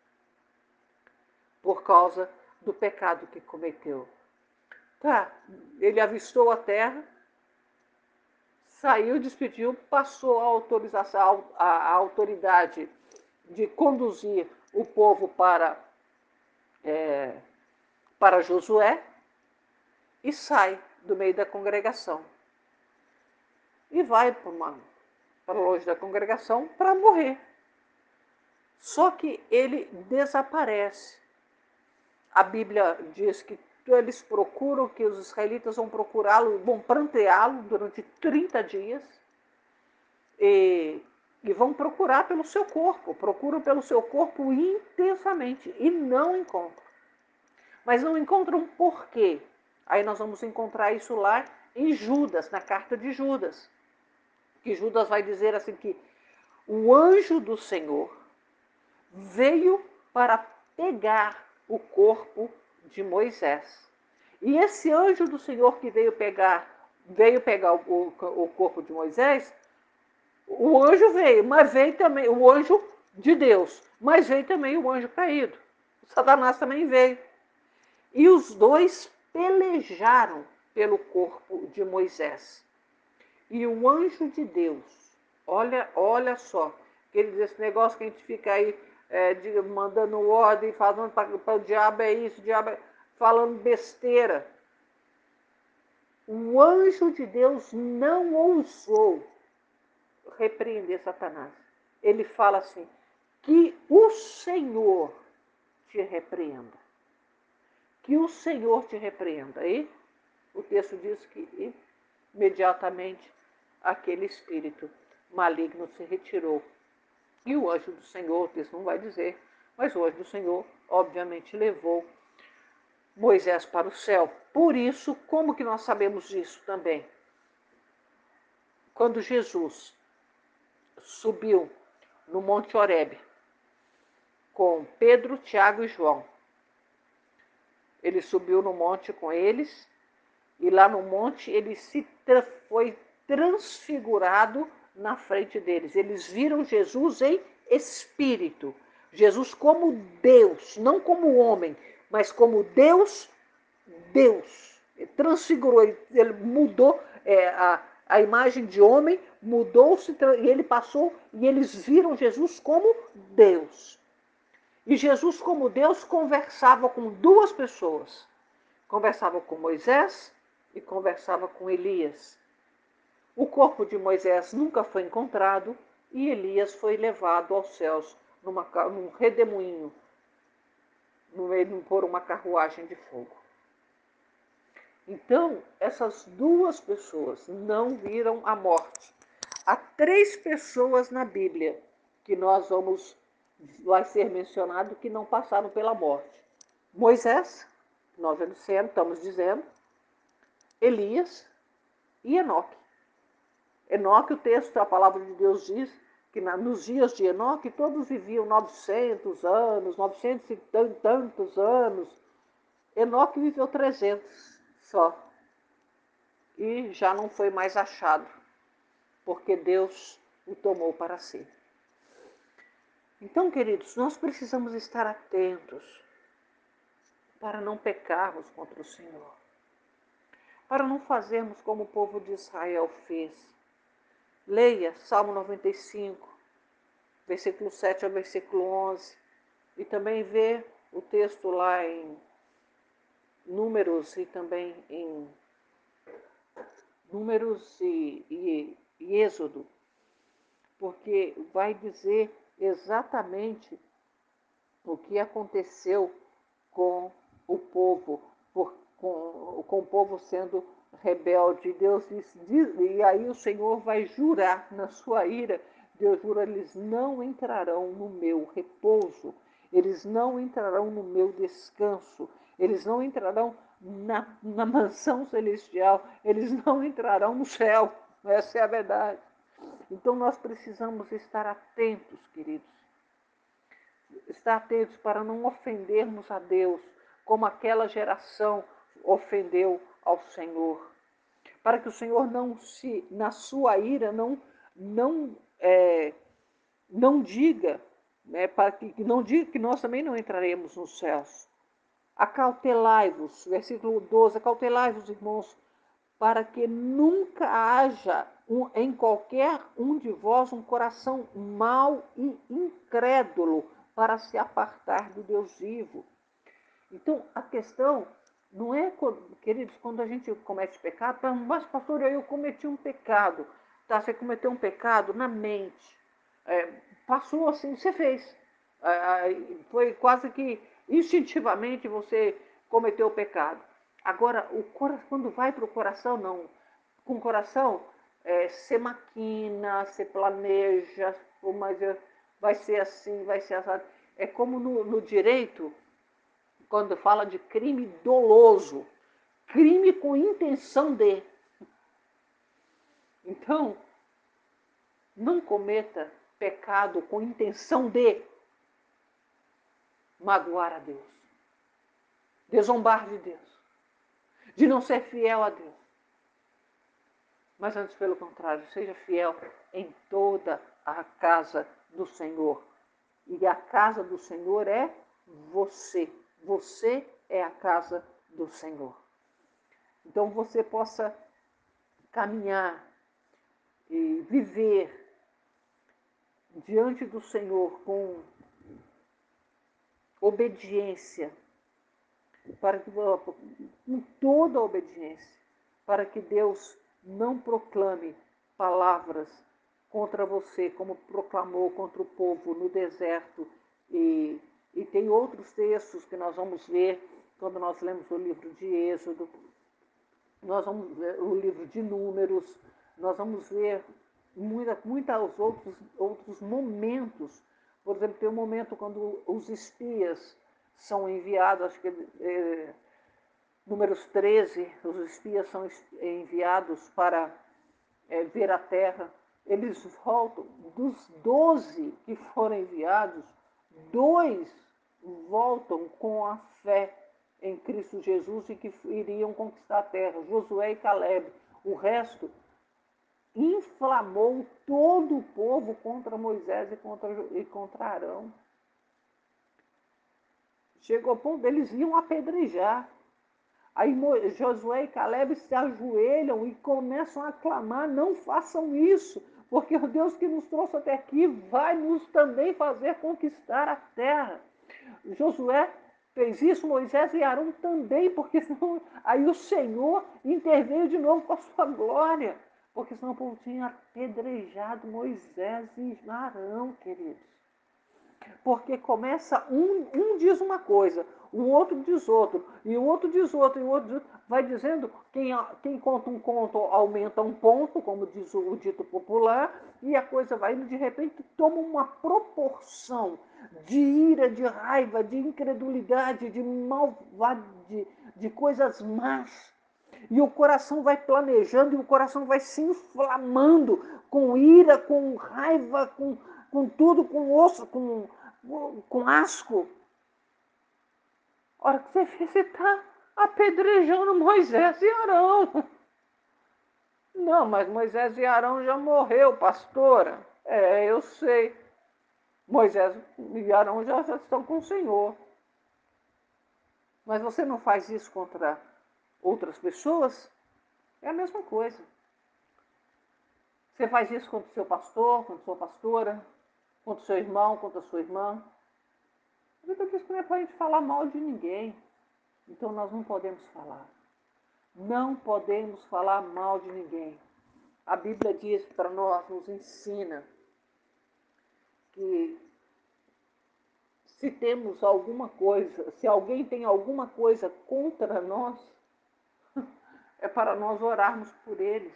S1: por causa do pecado que cometeu. Tá, ele avistou a terra, saiu, despediu, passou a autorização, a, a autoridade de conduzir o povo para, é, para Josué e sai do meio da congregação. E vai para, uma, para longe da congregação para morrer. Só que ele desaparece. A Bíblia diz que eles procuram, que os israelitas vão procurá-lo, vão pranteá-lo durante trinta dias. E, e vão procurar pelo seu corpo, procuram pelo seu corpo intensamente e não encontram. Mas não encontram por quê? Aí nós vamos encontrar isso lá em Judas, na carta de Judas. Que Judas vai dizer assim que o anjo do Senhor veio para pegar o corpo de Moisés. E esse anjo do Senhor que veio pegar, veio pegar o, o, o corpo de Moisés, o anjo veio, mas veio também o anjo de Deus, mas veio também o anjo caído. O Satanás também veio. E os dois pelejaram pelo corpo de Moisés. E o anjo de Deus, olha, olha só, aquele, esse negócio que a gente fica aí é, de, mandando ordem, falando para o diabo é isso, o diabo é, falando besteira. O anjo de Deus não ousou repreender Satanás. Ele fala assim, que o Senhor te repreenda. Que o Senhor te repreenda. E o texto diz que imediatamente aquele espírito maligno se retirou. E o anjo do Senhor, o texto não vai dizer, mas o anjo do Senhor, obviamente, levou Moisés para o céu. Por isso, como que nós sabemos disso também? Quando Jesus subiu no Monte Horebe com Pedro, Tiago e João, ele subiu no monte com eles e lá no monte ele se foi transfigurado na frente deles. Eles viram Jesus em espírito. Jesus como Deus, não como homem, mas como Deus, Deus. Ele transfigurou, ele, ele mudou é, a, a imagem de homem, mudou-se e ele passou e eles viram Jesus como Deus. E Jesus como Deus conversava com duas pessoas. Conversava com Moisés e conversava com Elias. O corpo de Moisés nunca foi encontrado e Elias foi levado aos céus numa, num redemoinho, no meio por uma carruagem de fogo. Então, essas duas pessoas não viram a morte. Há três pessoas na Bíblia que nós vamos, vai ser mencionado que não passaram pela morte. Moisés, nós estamos dizendo, Elias e Enoque. Enoque, o texto, a palavra de Deus diz que nos dias de Enoque todos viviam novecentos anos, novecentos e tantos anos. Enoque viveu trezentos só. E já não foi mais achado, porque Deus o tomou para si. Então, queridos, nós precisamos estar atentos para não pecarmos contra o Senhor. Para não fazermos como o povo de Israel fez. Leia Salmo noventa e cinco, versículo sete ao versículo onze, e também vê o texto lá em Números e também em Números e, e, e Êxodo, porque vai dizer exatamente o que aconteceu com o povo, por, com, com o povo sendo rebelde. Deus diz, diz, e aí o Senhor vai jurar na sua ira, Deus jura, eles não entrarão no meu repouso, eles não entrarão no meu descanso, eles não entrarão na, na mansão celestial, eles não entrarão no céu. Essa é a verdade. Então nós precisamos estar atentos, queridos. Estar atentos para não ofendermos a Deus, como aquela geração ofendeu ao Senhor. Para que o Senhor não se, na sua ira, não, não, é, não diga, né, para que não diga que nós também não entraremos nos céus. Acautelai-vos, versículo doze, acautelai-vos, irmãos, para que nunca haja um, em qualquer um de vós um coração mau e incrédulo para se apartar do Deus vivo. Então, a questão não é, queridos, quando a gente comete pecado, mas pastor, eu cometi um pecado. Tá, você cometeu um pecado na mente. É, passou assim, você fez. É, foi quase que instintivamente você cometeu o pecado. Agora, o coração, quando vai para o coração, não. Com o coração, é, você maquina, você planeja, mas vai ser assim, vai ser assim. É como no, no direito, quando fala de crime doloso, crime com intenção de. Então, não cometa pecado com intenção de magoar a Deus, de zombar de Deus, de não ser fiel a Deus. Mas antes, pelo contrário, seja fiel em toda a casa do Senhor. E a casa do Senhor é você. Você é a casa do Senhor. Então você possa caminhar e viver diante do Senhor com obediência, para que, com toda a obediência, para que Deus não proclame palavras contra você, como proclamou contra o povo no deserto. E, e tem outros textos que nós vamos ver quando nós lemos o livro de Êxodo, nós vamos ver o livro de Números, nós vamos ver muita, muitos outros, outros momentos. Por exemplo, tem um momento quando os espias são enviados, acho que é, Números treze, os espias são enviados para é, ver a terra. Eles voltam, dos doze que foram enviados, dois voltam com a fé em Cristo Jesus e que iriam conquistar a terra, Josué e Caleb. O resto inflamou todo o povo contra Moisés e contra, e contra Arão. Chegou ao ponto deles iam apedrejar. Aí Josué e Caleb se ajoelham e começam a clamar: não façam isso, porque o Deus que nos trouxe até aqui vai nos também fazer conquistar a terra. Josué fez isso, Moisés e Arão também, porque senão aí o Senhor interveio de novo com a sua glória, porque senão o povo tinha apedrejado Moisés e Arão, queridos. Porque começa, um, um diz uma coisa, o outro diz outro, e o outro diz outro, e o outro diz outro. Vai dizendo, quem, quem conta um conto aumenta um ponto, como diz o, o dito popular, e a coisa vai indo, de repente toma uma proporção de ira, de raiva, de incredulidade, de malvade, de, de coisas más. E o coração vai planejando, e o coração vai se inflamando com ira, com raiva, com, com tudo, com osso, com, com asco. A hora que você vê, você está apedrejando Moisés e Arão. Não, mas Moisés e Arão já morreu, pastora. É, eu sei. Moisés e Arão já, já estão com o Senhor. Mas você não faz isso contra outras pessoas? É a mesma coisa. Você faz isso contra o seu pastor, contra a sua pastora, contra o seu irmão, contra a sua irmã. A Bíblia diz que não é para a gente falar mal de ninguém. Então nós não podemos falar. Não podemos falar mal de ninguém. A Bíblia diz para nós, nos ensina que se temos alguma coisa, se alguém tem alguma coisa contra nós, é para nós orarmos por eles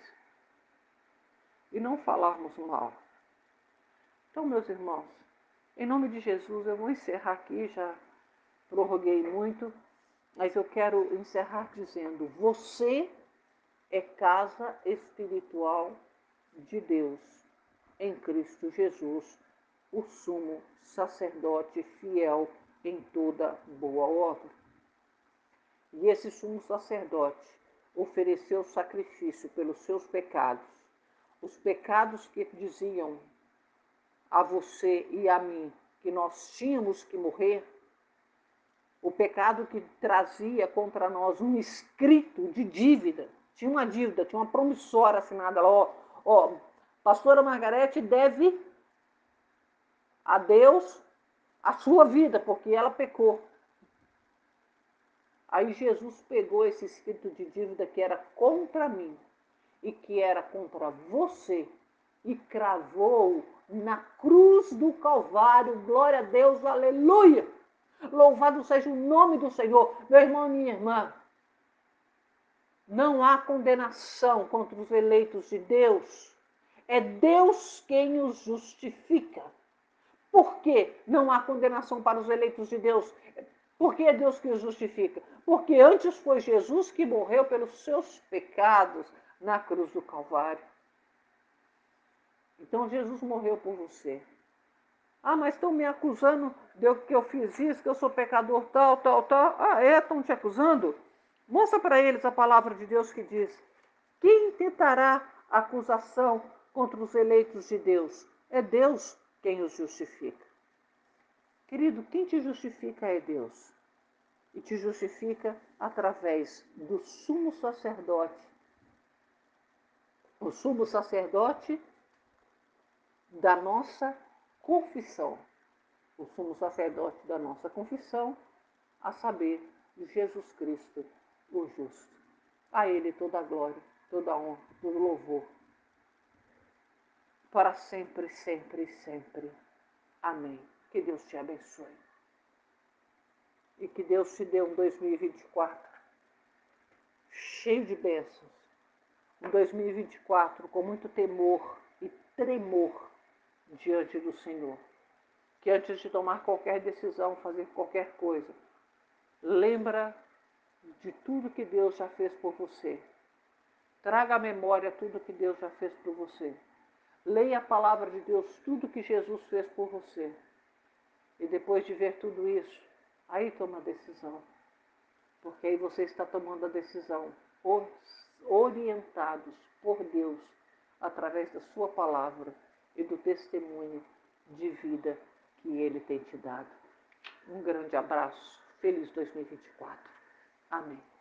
S1: e não falarmos mal. Então, meus irmãos, em nome de Jesus, eu vou encerrar aqui, já prorroguei muito, mas eu quero encerrar dizendo: você é casa espiritual de Deus, em Cristo Jesus, o sumo sacerdote fiel em toda boa obra. E esse sumo sacerdote ofereceu sacrifício pelos seus pecados, os pecados que diziam a você e a mim que nós tínhamos que morrer, o pecado que trazia contra nós um escrito de dívida. Tinha uma dívida, tinha uma promissória assinada lá, ó, ó, pastora Margarete deve a Deus a sua vida, porque ela pecou. Aí Jesus pegou esse escrito de dívida que era contra mim e que era contra você e cravou na cruz do Calvário. Glória a Deus, aleluia! Louvado seja o nome do Senhor. Meu irmão e minha irmã, Não há condenação contra os eleitos de Deus. É Deus quem os justifica. Por que não há condenação para os eleitos de Deus? Por que é Deus que os justifica? Porque antes foi Jesus que morreu pelos seus pecados na cruz do Calvário. Então Jesus morreu por você. Ah, mas estão me acusando de que eu fiz isso, que eu sou pecador tal, tal, tal. Ah, é? Estão te acusando? Mostra para eles a palavra de Deus que diz: quem tentará acusação contra os eleitos de Deus? É Deus quem os justifica. Querido, quem te justifica é Deus. E te justifica através do sumo sacerdote. O sumo sacerdote da nossa confissão. O sumo sacerdote da nossa confissão, a saber, Jesus Cristo, o justo. A Ele toda a glória, toda a honra, todo louvor. Para sempre, sempre e sempre. Amém. Que Deus te abençoe. E que Deus te dê um dois mil e vinte e quatro cheio de bênçãos. Um dois mil e vinte e quatro com muito temor e tremor diante do Senhor. Que antes de tomar qualquer decisão, fazer qualquer coisa, lembra de tudo que Deus já fez por você. Traga à memória tudo que Deus já fez por você. Leia a palavra de Deus, tudo que Jesus fez por você. E depois de ver tudo isso, aí toma a decisão. Porque aí você está tomando a decisão, orientados por Deus, através da sua palavra e do testemunho de vida que Ele tem te dado. Um grande abraço. Feliz dois mil e vinte e quatro. Amém.